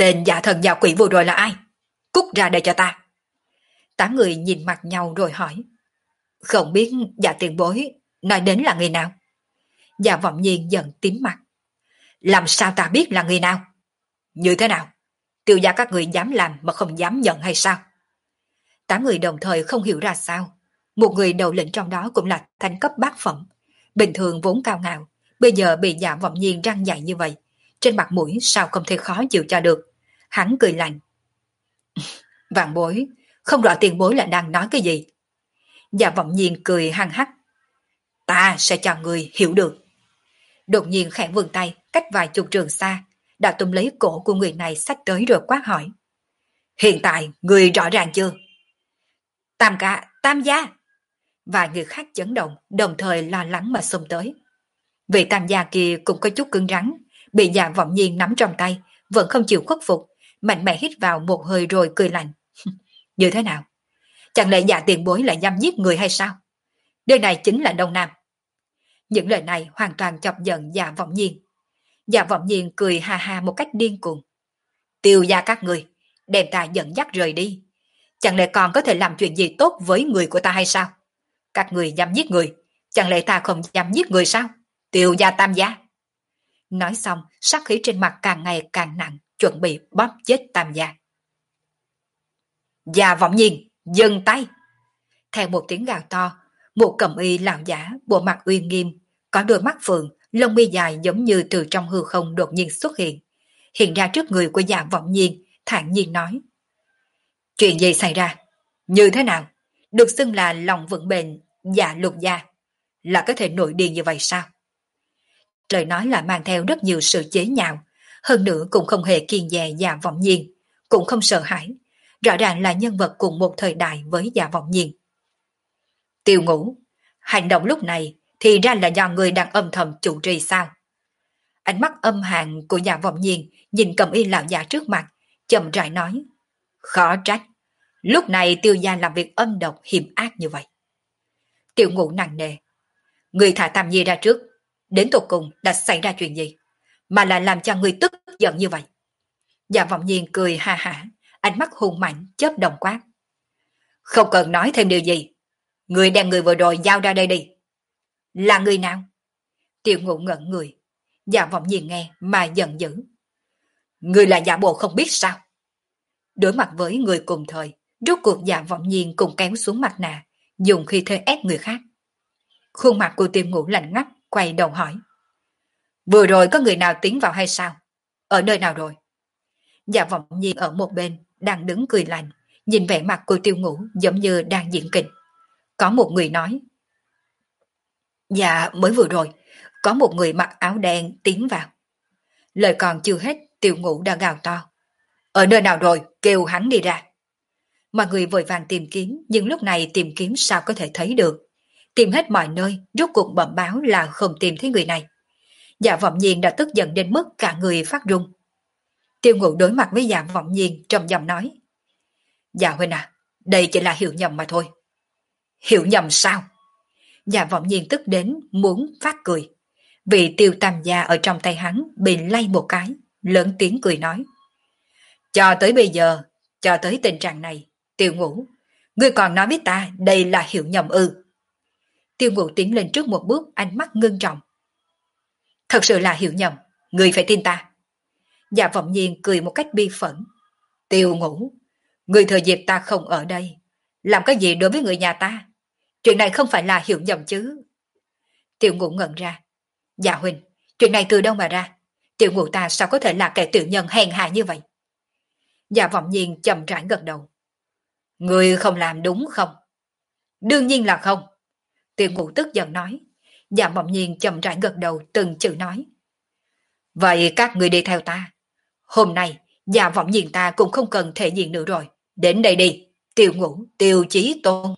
Tên giả thần giả quỷ vừa rồi là ai? Cút ra đây cho ta. Tám người nhìn mặt nhau rồi hỏi. Không biết giả tiền bối nói đến là người nào? Giả vọng nhiên giận tím mặt. Làm sao ta biết là người nào? Như thế nào? Tiêu gia các người dám làm mà không dám nhận hay sao? Tám người đồng thời không hiểu ra sao. Một người đầu lĩnh trong đó cũng là thanh cấp bát phẩm. Bình thường vốn cao ngạo, bây giờ bị Dạ Vọng Nhiên răng dạy như vậy. Trên mặt mũi sao không thể khó chịu cho được. Hắn cười lạnh. Vạn bối, không rõ tiền bối là đang nói cái gì. Dạ Vọng Nhiên cười hăng hắc. Ta sẽ cho người hiểu được. Đột nhiên khẽ vươn tay, cách vài chục trường xa, đã túm lấy cổ của người này xách tới rồi quát hỏi. Hiện tại, người rõ ràng chưa? Tam ca, tam gia. Vài người khác chấn động, đồng thời lo lắng mà xông tới. Vị tam gia kia cũng có chút cứng rắn, bị Dạ Vọng Nhiên nắm trong tay, vẫn không chịu khuất phục, mạnh mẽ hít vào một hơi rồi cười lạnh. Như thế nào? Chẳng lẽ Dạ tiền bối lại dám giết người hay sao? Nơi này chính là Đông Nam. Những lời này hoàn toàn chọc giận Dạ Vọng Nhiên. Dạ Vọng Nhiên cười ha ha một cách điên cuồng. Tiêu gia các người, đem ta dẫn dắt rời đi. Chẳng lẽ còn có thể làm chuyện gì tốt với người của ta hay sao? Các người dám giết người, chẳng lẽ ta không dám giết người sao? Tiêu gia tam gia. Nói xong, sát khí trên mặt càng ngày càng nặng, chuẩn bị bóp chết tam gia. Dạ Vọng Nhiên, dừng tay. Theo một tiếng gào to, một cẩm y lão giả, bộ mặt uy nghiêm, có đôi mắt phượng, lông mi dài giống như từ trong hư không đột nhiên xuất hiện. Hiện ra trước người của Dạ Vọng Nhiên, thản nhiên nói. Chuyện gì xảy ra? Như thế nào? Được xưng là lòng vững bền, Dạ Lục gia. Là có thể nổi điên như vậy sao? Lời nói là mang theo rất nhiều sự chế nhạo, hơn nữa cũng không hề kiêng dè Dạ Vọng Nhiên, cũng không sợ hãi. Rõ ràng là nhân vật cùng một thời đại với Dạ Vọng Nhiên. Tiêu Ngũ, hành động lúc này thì ra là do người đang âm thầm chủ trì sao? Ánh mắt âm hàn của Dạ Vọng Nhiên nhìn cầm y lão già trước mặt, chậm rãi nói. Khó trách, lúc này Tiêu gia làm việc âm độc hiểm ác như vậy. Tiêu Ngũ nặng nề. Người thả Tam Nhi ra trước, đến tột cùng đã xảy ra chuyện gì? Mà lại làm cho người tức giận như vậy. Dạ Vọng Nhiên cười ha hả, ánh mắt hung mạnh chớp đồng quát. Không cần nói thêm điều gì. Người đem người vừa rồi giao ra đây đi. Là người nào? Tiêu Ngũ ngẩn người. Dạ Vọng Nhiên nghe mà giận dữ. Người là giả bộ không biết sao? Đối mặt với người cùng thời, rốt cuộc Dạ Vọng Nhiên cùng kéo xuống mặt nạ, dùng khi thế ép người khác. Khuôn mặt của Tiêu Ngũ lạnh ngắt, quay đầu hỏi. Vừa rồi có người nào tiến vào hay sao? Ở nơi nào rồi? Dạ Vọng Nhiên ở một bên, đang đứng cười lạnh, nhìn vẻ mặt của Tiêu Ngũ giống như đang diễn kịch. Có một người nói. Dạ mới vừa rồi, có một người mặc áo đen tiến vào. Lời còn chưa hết, Tiêu Ngũ đã gào to. Ở nơi nào rồi, kêu hắn đi ra. Mọi người vội vàng tìm kiếm, nhưng lúc này tìm kiếm sao có thể thấy được. Tìm hết mọi nơi, rốt cuộc bẩm báo là không tìm thấy người này. Dạ Vọng Nhiên đã tức giận đến mức cả người phát run. Tiêu Ngũ đối mặt với Dạ Vọng Nhiên trầm giọng nói. Dạ huynh à, đây chỉ là hiểu nhầm mà thôi. Hiểu nhầm sao? Dạ Vọng Nhiên tức đến muốn phát cười. Vì Tiêu Tam gia ở trong tay hắn bị lay một cái, lớn tiếng cười nói. Cho tới bây giờ, cho tới tình trạng này, Tiêu Ngũ, ngươi còn nói với ta đây là hiểu nhầm ư? Tiêu Ngũ tiến lên trước một bước, ánh mắt ngưng trọng. Thật sự là hiểu nhầm, ngươi phải tin ta. Dạ Vọng Nhiên cười một cách bi phẫn. Tiêu Ngũ, ngươi thừa dịp ta không ở đây, làm cái gì đối với người nhà ta? Chuyện này không phải là hiểu nhầm chứ? Tiêu Ngũ ngẩn ra. Dạ huynh, chuyện này từ đâu mà ra? Tiêu Ngũ ta sao có thể là kẻ tiểu nhân hèn hạ như vậy? Dạ Vọng Nhiên chậm rãi gật đầu. Người không làm đúng không? Đương nhiên là không. Tiêu Ngũ tức giận nói. Dạ Vọng Nhiên chậm rãi gật đầu từng chữ nói. Vậy các người đi theo ta. Hôm nay, Dạ Vọng Nhiên ta cũng không cần thể diện nữa rồi. Đến đây đi, Tiêu Ngũ, Tiêu Chí Tôn.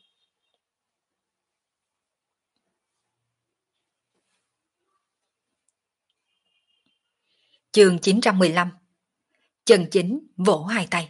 Chương chín trăm mười lăm. Chân chính vỗ hai tay.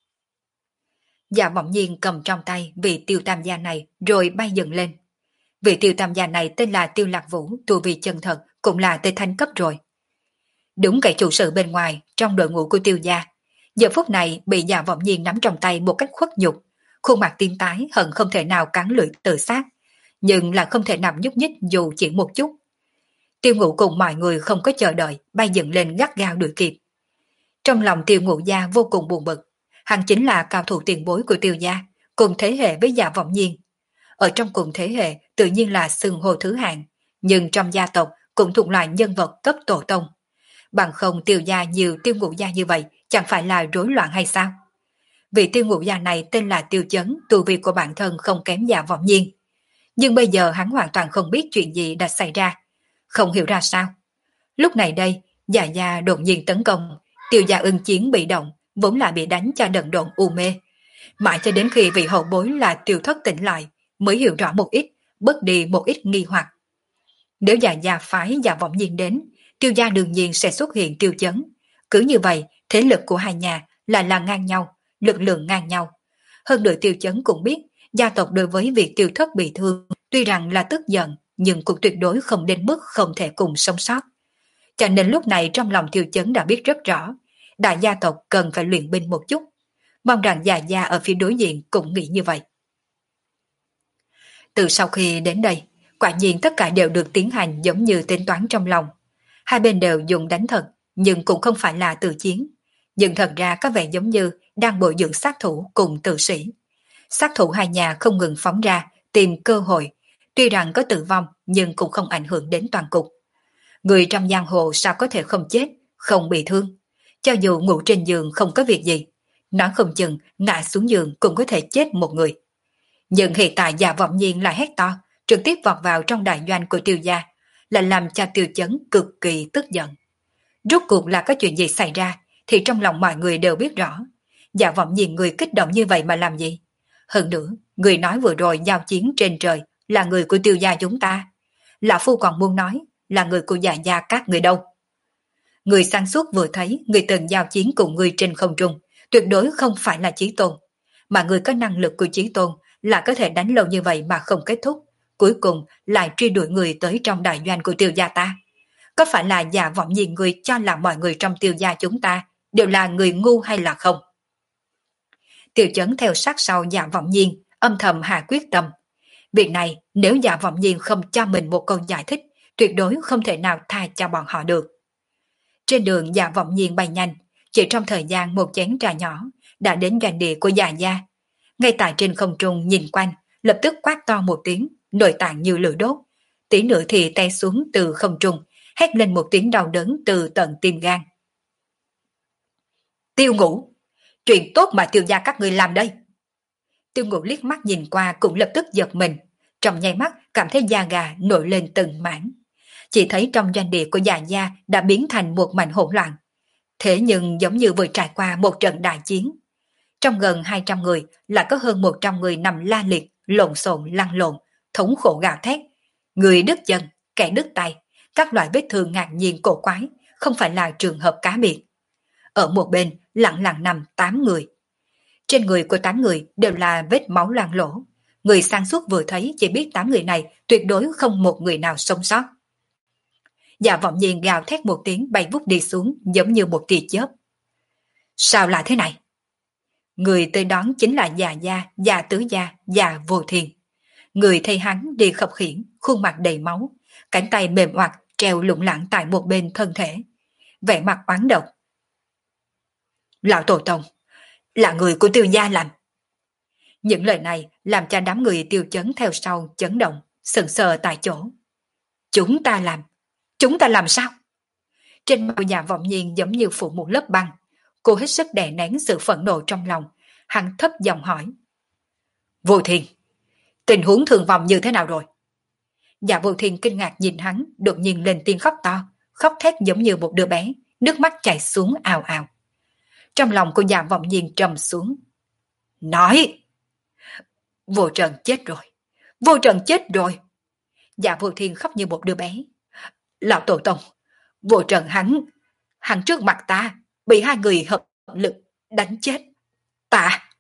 Dạ Vọng Nhiên cầm trong tay vị Tiêu Tam gia này rồi bay dần lên. Vị Tiêu Tam gia này tên là Tiêu Lạc Vũ, tu vi chân thật, cũng là tên thanh cấp rồi. Đúng kẻ chủ sự bên ngoài trong đội ngũ của Tiêu gia, Giờ phút này bị Dạ Vọng Nhiên nắm trong tay một cách khuất nhục, khuôn mặt tím tái hận không thể nào cắn lưỡi tự sát, nhưng là không thể nào nhúc nhích dù chỉ một chút. Tiêu Ngũ cùng mọi người không có chờ đợi, bay dựng lên gắt gao đuổi kịp. Trong lòng Tiêu Ngũ gia vô cùng buồn bực, hắn chính là cao thủ tiền bối của Tiêu gia, cùng thế hệ với Dạ Vọng Nhiên. Ở trong cùng thế hệ tự nhiên là xưng hô thứ hạng, nhưng trong gia tộc cũng thuộc loại nhân vật cấp tổ tông. Bằng không Tiêu gia nhiều Tiêu Ngũ gia như vậy, chẳng phải là rối loạn hay sao? Vị Tiêu Ngũ gia này tên là Tiêu Chấn, tu vi của bản thân không kém Dạ Vọng Nhiên. Nhưng bây giờ hắn hoàn toàn không biết chuyện gì đã xảy ra, không hiểu ra sao. Lúc này đây, Dạ gia đột nhiên tấn công, Tiêu gia ưng chiến bị động, vốn là bị đánh cho đần độn u mê. Mãi cho đến khi vị hậu bối là Tiêu Thất tỉnh lại, mới hiểu rõ một ít, bớt đi một ít nghi hoặc. Nếu Dạ gia phái Dạ Vọng Nhiên đến, Tiêu gia đương nhiên sẽ xuất hiện Tiêu Chấn. Cứ như vậy, thế lực của hai nhà là là ngang nhau, lực lượng ngang nhau. Hơn nữa Tiêu Chấn cũng biết, gia tộc đối với việc Tiêu Thất bị thương, tuy rằng là tức giận, nhưng cũng tuyệt đối không đến mức không thể cùng sống sót. Cho nên lúc này trong lòng Tiêu Chấn đã biết rất rõ, đại gia tộc cần phải luyện binh một chút. Mong rằng Dạ gia ở phía đối diện cũng nghĩ như vậy. Từ sau khi đến đây, quả nhiên tất cả đều được tiến hành giống như tính toán trong lòng. Hai bên đều dùng đánh thật, nhưng cũng không phải là tự chiến. Nhưng thật ra có vẻ giống như đang bồi dưỡng sát thủ cùng tử sĩ. Sát thủ hai nhà không ngừng phóng ra, tìm cơ hội. Tuy rằng có tử vong, nhưng cũng không ảnh hưởng đến toàn cục. Người trong giang hồ sao có thể không chết, không bị thương. Cho dù ngủ trên giường không có việc gì, nói không chừng ngã xuống giường cũng có thể chết một người. Nhưng hiện tại Dạ Vọng Nhiên lại hét to, trực tiếp vọt vào trong đại doanh của Tiêu gia, là làm cho Tiêu Chấn cực kỳ tức giận. Rốt cuộc là có chuyện gì xảy ra, thì trong lòng mọi người đều biết rõ. Dạ Vọng Nhiên người kích động như vậy mà làm gì? Hơn nữa, người nói vừa rồi giao chiến trên trời là người của Tiêu gia chúng ta. Lão Phu còn muốn nói là người của Dạ gia các người đâu. Người sáng suốt vừa thấy người từng giao chiến cùng người trên không trung, tuyệt đối không phải là Chí Tôn. Mà người có năng lực của Chí Tôn là có thể đánh lâu như vậy mà không kết thúc, cuối cùng lại truy đuổi người tới trong đại doanh của Tiêu gia ta. Có phải là Dạ Vọng Nhiên người cho là mọi người trong Tiêu gia chúng ta đều là người ngu hay là không? Tiêu Chấn theo sát sau Dạ Vọng Nhiên, âm thầm hạ quyết tâm. Việc này nếu Dạ Vọng Nhiên không cho mình một câu giải thích, tuyệt đối không thể nào tha cho bọn họ được. Trên đường Dạ Vọng Nhiên bay nhanh, chỉ trong thời gian một chén trà nhỏ, đã đến doanh địa của Dạ gia. Ngay tại trên không trung nhìn quanh, lập tức quát to một tiếng, nội tạng như lửa đốt. Tí nữa thì té xuống từ không trung, hét lên một tiếng đau đớn từ tận tim gan. Tiêu Ngũ, chuyện tốt mà Tiêu gia các người làm đây. Tiêu Ngũ liếc mắt nhìn qua cũng lập tức giật mình, trong nháy mắt cảm thấy da gà nổi lên từng mảng. Chỉ thấy trong doanh địa của Dạ gia đã biến thành một mảnh hỗn loạn. Thế nhưng giống như vừa trải qua một trận đại chiến. Trong gần hai trăm người lại có hơn một trăm người nằm la liệt, lộn xộn lăn lộn, thống khổ gào thét. Người đứt chân, kẻ đứt tay, các loại vết thương ngạc nhiên cổ quái, không phải là trường hợp cá biệt. Ở một bên lặng lặng nằm tám người. Trên người của tám người đều là vết máu loang lỗ. Người sáng suốt vừa thấy chỉ biết tám người này tuyệt đối không một người nào sống sót. Dạ Vọng Nhiên gào thét một tiếng bay vút đi xuống giống như một tia chớp. Sao lại thế này? Người tới đón chính là Dạ gia, Dạ Tứ gia, Dạ Vô Thiên. Người thấy hắn đi khập khiễng, khuôn mặt đầy máu, cánh tay mềm oặt treo lủng lẳng tại một bên thân thể, vẻ mặt oán độc. Lão Tổ Tông, là người của Tiêu gia làm. Những lời này làm cho đám người Tiêu Chấn theo sau chấn động, sững sờ tại chỗ. Chúng ta làm, chúng ta làm sao? Trên mặt Dạ Vọng Nhiên giống như phủ một lớp băng, cô hết sức đè nén sự phẫn nộ trong lòng, hắn thấp giọng hỏi. Vô Thiên, tình huống thương vong như thế nào rồi? Dạ Vô Thiên kinh ngạc nhìn hắn, đột nhiên lên tiếng khóc to, khóc thét giống như một đứa bé, nước mắt chảy xuống ào ào. Trong lòng của Dạ Vọng Nhiên trầm xuống. Nói! Vô Trần chết rồi, Vô Trần chết rồi. Dạ Vô Thiên khóc như một đứa bé. Lão Tổ Tông, Vô Trần hắn, hắn trước mặt ta, bị hai người hợp lực đánh chết. Ta!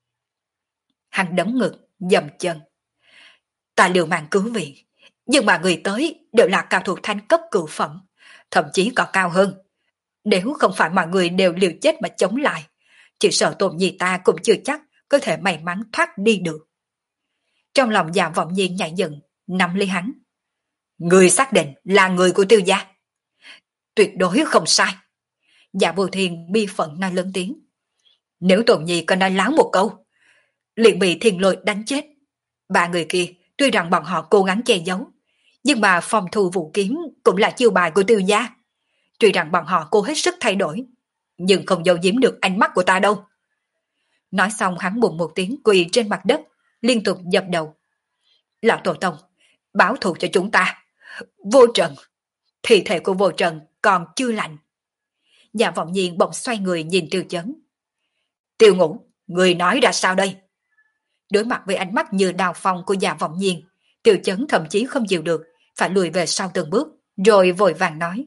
Hắn đấm ngực, dầm chân. Ta liều mạng cứu viện, nhưng mà người tới đều là cao thủ thánh cấp cửu phẩm, thậm chí còn cao hơn. Nếu không phải mọi người đều liều chết mà chống lại, chỉ sợ Tôn Nhi ta cũng chưa chắc có thể may mắn thoát đi được. Trong lòng Dạ Vọng Nhiên nhảy dựng, nắm lấy hắn. Người xác định là người của Tiêu gia? Tuyệt đối không sai. Dạ Vô Thiên bi phận nói lớn tiếng. Nếu Tôn Nhi có nói láo một câu, liền bị Thiên Lôi đánh chết. Ba người kia tuy rằng bọn họ cố gắng che giấu, nhưng mà phòng thu vũ kiếm cũng là chiêu bài của Tiêu gia. Tuy rằng bọn họ cố hết sức thay đổi, nhưng không giấu giếm được ánh mắt của ta đâu. Nói xong hắn bùng một tiếng quỳ trên mặt đất, liên tục dập đầu. Lão Tổ Tông, báo thù cho chúng ta. Vô Trần, thi thể của Vô Trần còn chưa lạnh. Dạ Vọng Nhiên bỗng xoay người nhìn Tiêu Chấn. Tiêu Ngũ, người nói ra sao đây? Đối mặt với ánh mắt như đào phong của Dạ Vọng Nhiên, Tiêu Chấn thậm chí không chịu được, phải lùi về sau từng bước, rồi vội vàng nói.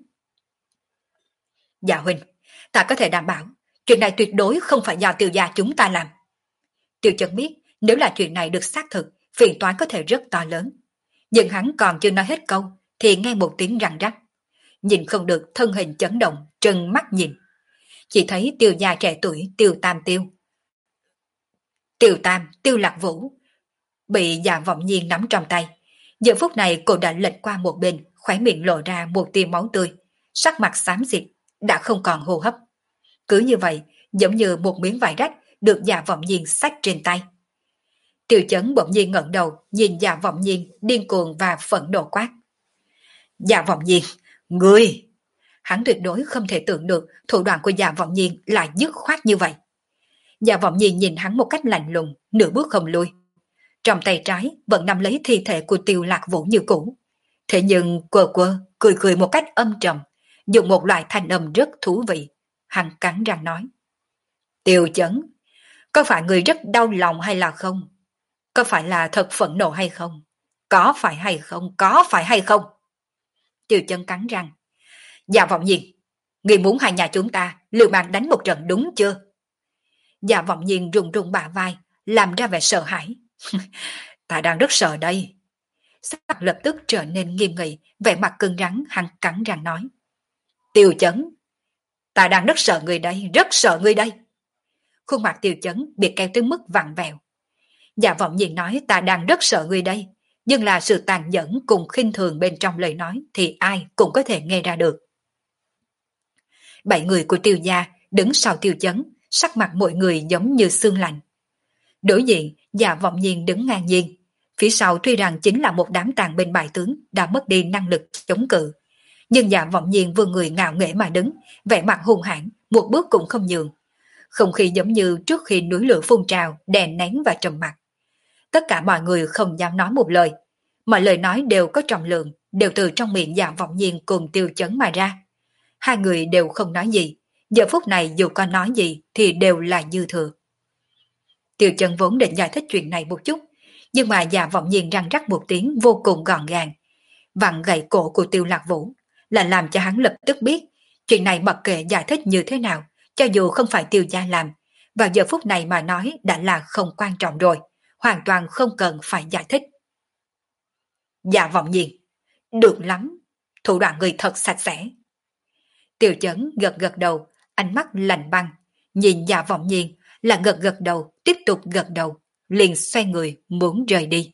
Dạ huynh, ta có thể đảm bảo, chuyện này tuyệt đối không phải do Tiêu gia chúng ta làm. Tiêu Chấn biết, nếu là chuyện này được xác thực, phiền toái có thể rất to lớn. Nhưng hắn còn chưa nói hết câu, thì nghe một tiếng răng rắc. Nhìn không được thân hình chấn động, trừng mắt nhìn. Chỉ thấy Tiêu gia trẻ tuổi Tiêu Tam Tiêu. Tiêu Tam, Tiêu Lạc Vũ, bị Dạ Vọng Nhiên nắm trong tay. Giờ phút này cô đã lệch qua một bên, khóe miệng lộ ra một tia máu tươi, sắc mặt xám xịt, đã không còn hô hấp. Cứ như vậy, giống như một miếng vải rách được Dạ Vọng Nhiên xách trên tay. Tiêu Chấn bỗng nhiên ngẩng đầu, nhìn Dạ Vọng Nhiên điên cuồng và phẫn nộ quát. Dạ Vọng Nhiên, ngươi! Hắn tuyệt đối không thể tưởng được thủ đoạn của Dạ Vọng Nhiên lại dứt khoát như vậy. Dạ Vọng Nhiên nhìn hắn một cách lạnh lùng, nửa bước không lui. Trong tay trái vẫn nắm lấy thi thể của Tiêu Lạc Vũ như cũ. Thế nhưng quơ quơ, cười cười một cách âm trầm, dùng một loại thanh âm rất thú vị. Hắn cắn răng nói. Tiêu Chấn, có phải người rất đau lòng hay là không? Có phải là thật phẫn nộ hay không? Có phải hay không? Có phải hay không? Tiêu Chấn cắn răng. Dạ Vọng Nhiên, người muốn hai nhà chúng ta liều mạng đánh một trận đúng chưa? Dạ Vọng Nhiên rùng rùng bả vai, làm ra vẻ sợ hãi. Ta đang rất sợ đây. Sắc mặt lập tức trở nên nghiêm nghị, vẻ mặt cứng rắn, hắn cắn răng nói. Tiêu Chấn, ta đang rất sợ người đây, rất sợ người đây. Khuôn mặt Tiêu Chấn bị kéo tới mức vặn vẹo. Dạ Vọng Nhiên nói ta đang rất sợ người đây, nhưng là sự tàn nhẫn cùng khinh thường bên trong lời nói thì ai cũng có thể nghe ra được. Bảy người của Tiêu gia đứng sau Tiêu Chấn, sắc mặt mọi người giống như xương lạnh. Đối diện, Dạ Vọng Nhiên đứng ngang nhiên. Phía sau tuy rằng chính là một đám tàn binh bại tướng đã mất đi năng lực chống cự. Nhưng Dạ Vọng Nhiên vừa người ngạo nghễ mà đứng, vẻ mặt hung hãn, một bước cũng không nhường. Không khí giống như trước khi núi lửa phun trào, đè nén và trầm mặc. Tất cả mọi người không dám nói một lời. Mọi lời nói đều có trọng lượng, đều từ trong miệng Dạ Vọng Nhiên cùng Tiêu Chấn mà ra. Hai người đều không nói gì. Giờ phút này dù có nói gì thì đều là dư thừa. Tiêu Chấn vốn định giải thích chuyện này một chút, nhưng mà Dạ Vọng Nhiên răng rắc một tiếng vô cùng gọn gàng, vặn gãy cổ của Tiêu Lạc Vũ, là làm cho hắn lập tức biết chuyện này mặc kệ giải thích như thế nào, cho dù không phải Tiêu gia làm, vào giờ phút này mà nói đã là không quan trọng rồi, hoàn toàn không cần phải giải thích. Dạ Vọng Nhiên, được lắm, thủ đoạn người thật sạch sẽ. Tiêu Chấn gật gật đầu, ánh mắt lạnh băng, nhìn Dạ Vọng Nhiên là gật gật đầu, tiếp tục gật đầu, liền xoay người muốn rời đi.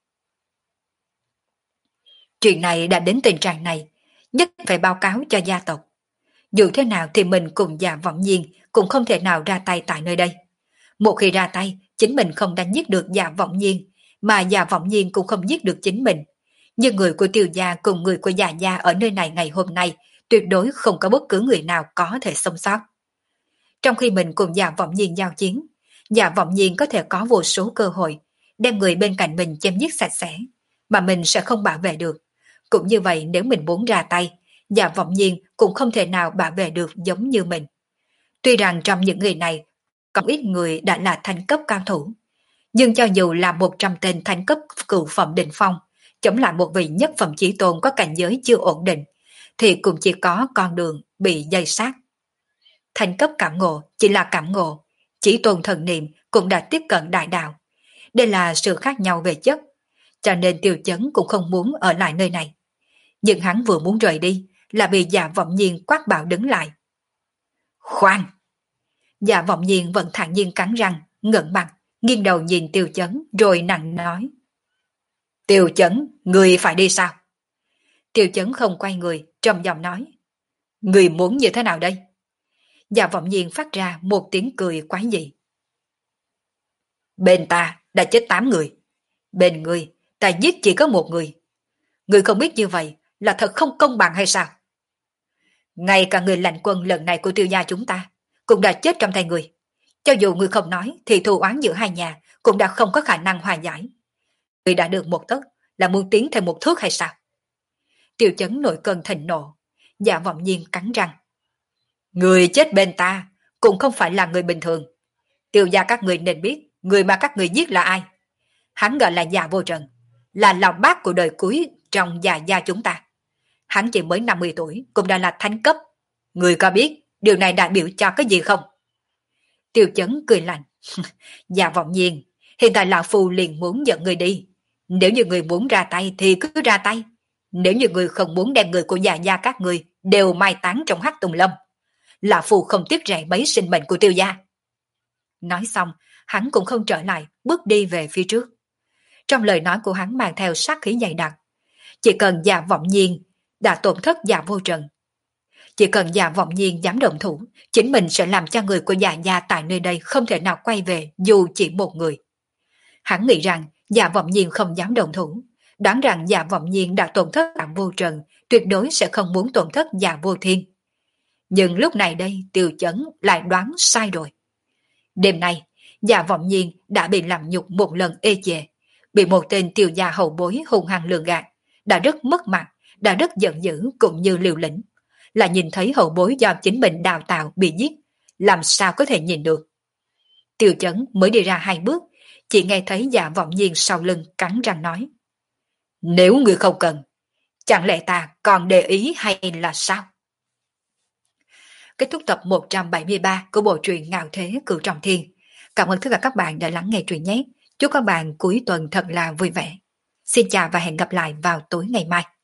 Chuyện này đã đến tình trạng này, nhất phải báo cáo cho gia tộc. Dù thế nào thì mình cùng Dạ Vọng Nhiên cũng không thể nào ra tay tại nơi đây. Một khi ra tay, chính mình không đánh giết được Dạ Vọng Nhiên, mà Dạ Vọng Nhiên cũng không giết được chính mình. Nhưng người của Tiêu gia cùng người của Dạ gia ở nơi này ngày hôm nay tuyệt đối không có bất cứ người nào có thể sống sót. Trong khi mình cùng Dạ Vọng Nhiên giao chiến, Dạ Vọng Nhiên có thể có vô số cơ hội đem người bên cạnh mình chém giết sạch sẽ, mà mình sẽ không bảo vệ được. Cũng như vậy nếu mình muốn ra tay, Dạ Vọng Nhiên cũng không thể nào bảo vệ được giống như mình. Tuy rằng trong những người này, có ít người đã là thánh cấp cao thủ, nhưng cho dù là một trăm tên thánh cấp cửu phẩm đỉnh phong, chống lại một vị nhất phẩm chí tôn có cảnh giới chưa ổn định, thì cũng chỉ có con đường bị dây sát. Thánh cấp cảm ngộ chỉ là cảm ngộ, chí tôn thần niệm cũng đã tiếp cận đại đạo. Đây là sự khác nhau về chất, cho nên Tiêu Chấn cũng không muốn ở lại nơi này. Nhưng hắn vừa muốn rời đi, là bị Dạ Vọng Nhiên quát bảo đứng lại. Khoan! Dạ Vọng Nhiên vẫn thản nhiên cắn răng, ngẩng mặt, nghiêng đầu nhìn Tiêu Chấn rồi nặng nói. Tiêu Chấn, người phải đi sao? Tiêu Chấn không quay người, trầm giọng nói. Người muốn như thế nào đây? Dạ Vọng Nhiên phát ra một tiếng cười quái dị. Bên ta đã chết tám người. Bên người, ta giết chỉ có một người. Người không biết như vậy là thật không công bằng hay sao? Ngay cả người lãnh quân lần này của Tiêu gia chúng ta cũng đã chết trong tay người. Cho dù người không nói thì thù oán giữa hai nhà cũng đã không có khả năng hòa giải. Người đã được một tấc là muốn tiến thêm một thước hay sao? Tiêu Chấn nổi cơn thịnh nộ. Dạ Vọng Nhiên cắn răng. Người chết bên ta cũng không phải là người bình thường. Tiêu gia các người nên biết người mà các người giết là ai. Hắn gọi là Dạ Vô Trần, là lão bác của đời cuối trong Dạ gia chúng ta. Hắn chỉ mới năm mươi tuổi cũng đã là thánh cấp. Người có biết điều này đại biểu cho cái gì không? Tiêu Chấn cười lạnh. Dạ Vọng Nhiên, hiện tại lão phu liền muốn dẫn người đi. Nếu như người muốn ra tay thì cứ ra tay. Nếu như người không muốn đem người của Dạ gia các người đều mai táng trong hắc tùng lâm, lão phu không tiếc rẻ mấy sinh mệnh của Tiêu gia. Nói xong, hắn cũng không trở lại, bước đi về phía trước. Trong lời nói của hắn mang theo sát khí dày đặc. Chỉ cần Dạ Vọng Nhiên đã tổn thất Dạ Vô Trần, chỉ cần Dạ Vọng Nhiên dám động thủ, chính mình sẽ làm cho người của Dạ gia tại nơi đây không thể nào quay về dù chỉ một người. Hắn nghĩ rằng Dạ Vọng Nhiên không dám động thủ, đoán rằng Dạ Vọng Nhiên đã tổn thất Dạ Vô Trần, tuyệt đối sẽ không muốn tổn thất Dạ Vô Thiên. Nhưng lúc này đây Tiêu Chấn lại đoán sai rồi. Đêm nay, Dạ Vọng Nhiên đã bị làm nhục một lần ê chề, bị một tên Tiêu gia hậu bối hung hăng lường gạt, đã rất mất mặt, đã rất giận dữ cũng như liều lĩnh. Là nhìn thấy hậu bối do chính mình đào tạo bị giết, làm sao có thể nhìn được. Tiêu Chấn mới đi ra hai bước, chỉ nghe thấy Dạ Vọng Nhiên sau lưng cắn răng nói. Nếu người không cần, chẳng lẽ ta còn để ý hay là sao? Kết thúc tập một trăm bảy mươi ba của bộ truyện Ngạo Thế Cửu Trọng Thiên. Cảm ơn tất cả các bạn đã lắng nghe truyện nhé. Chúc các bạn cuối tuần thật là vui vẻ. Xin chào và hẹn gặp lại vào tối ngày mai.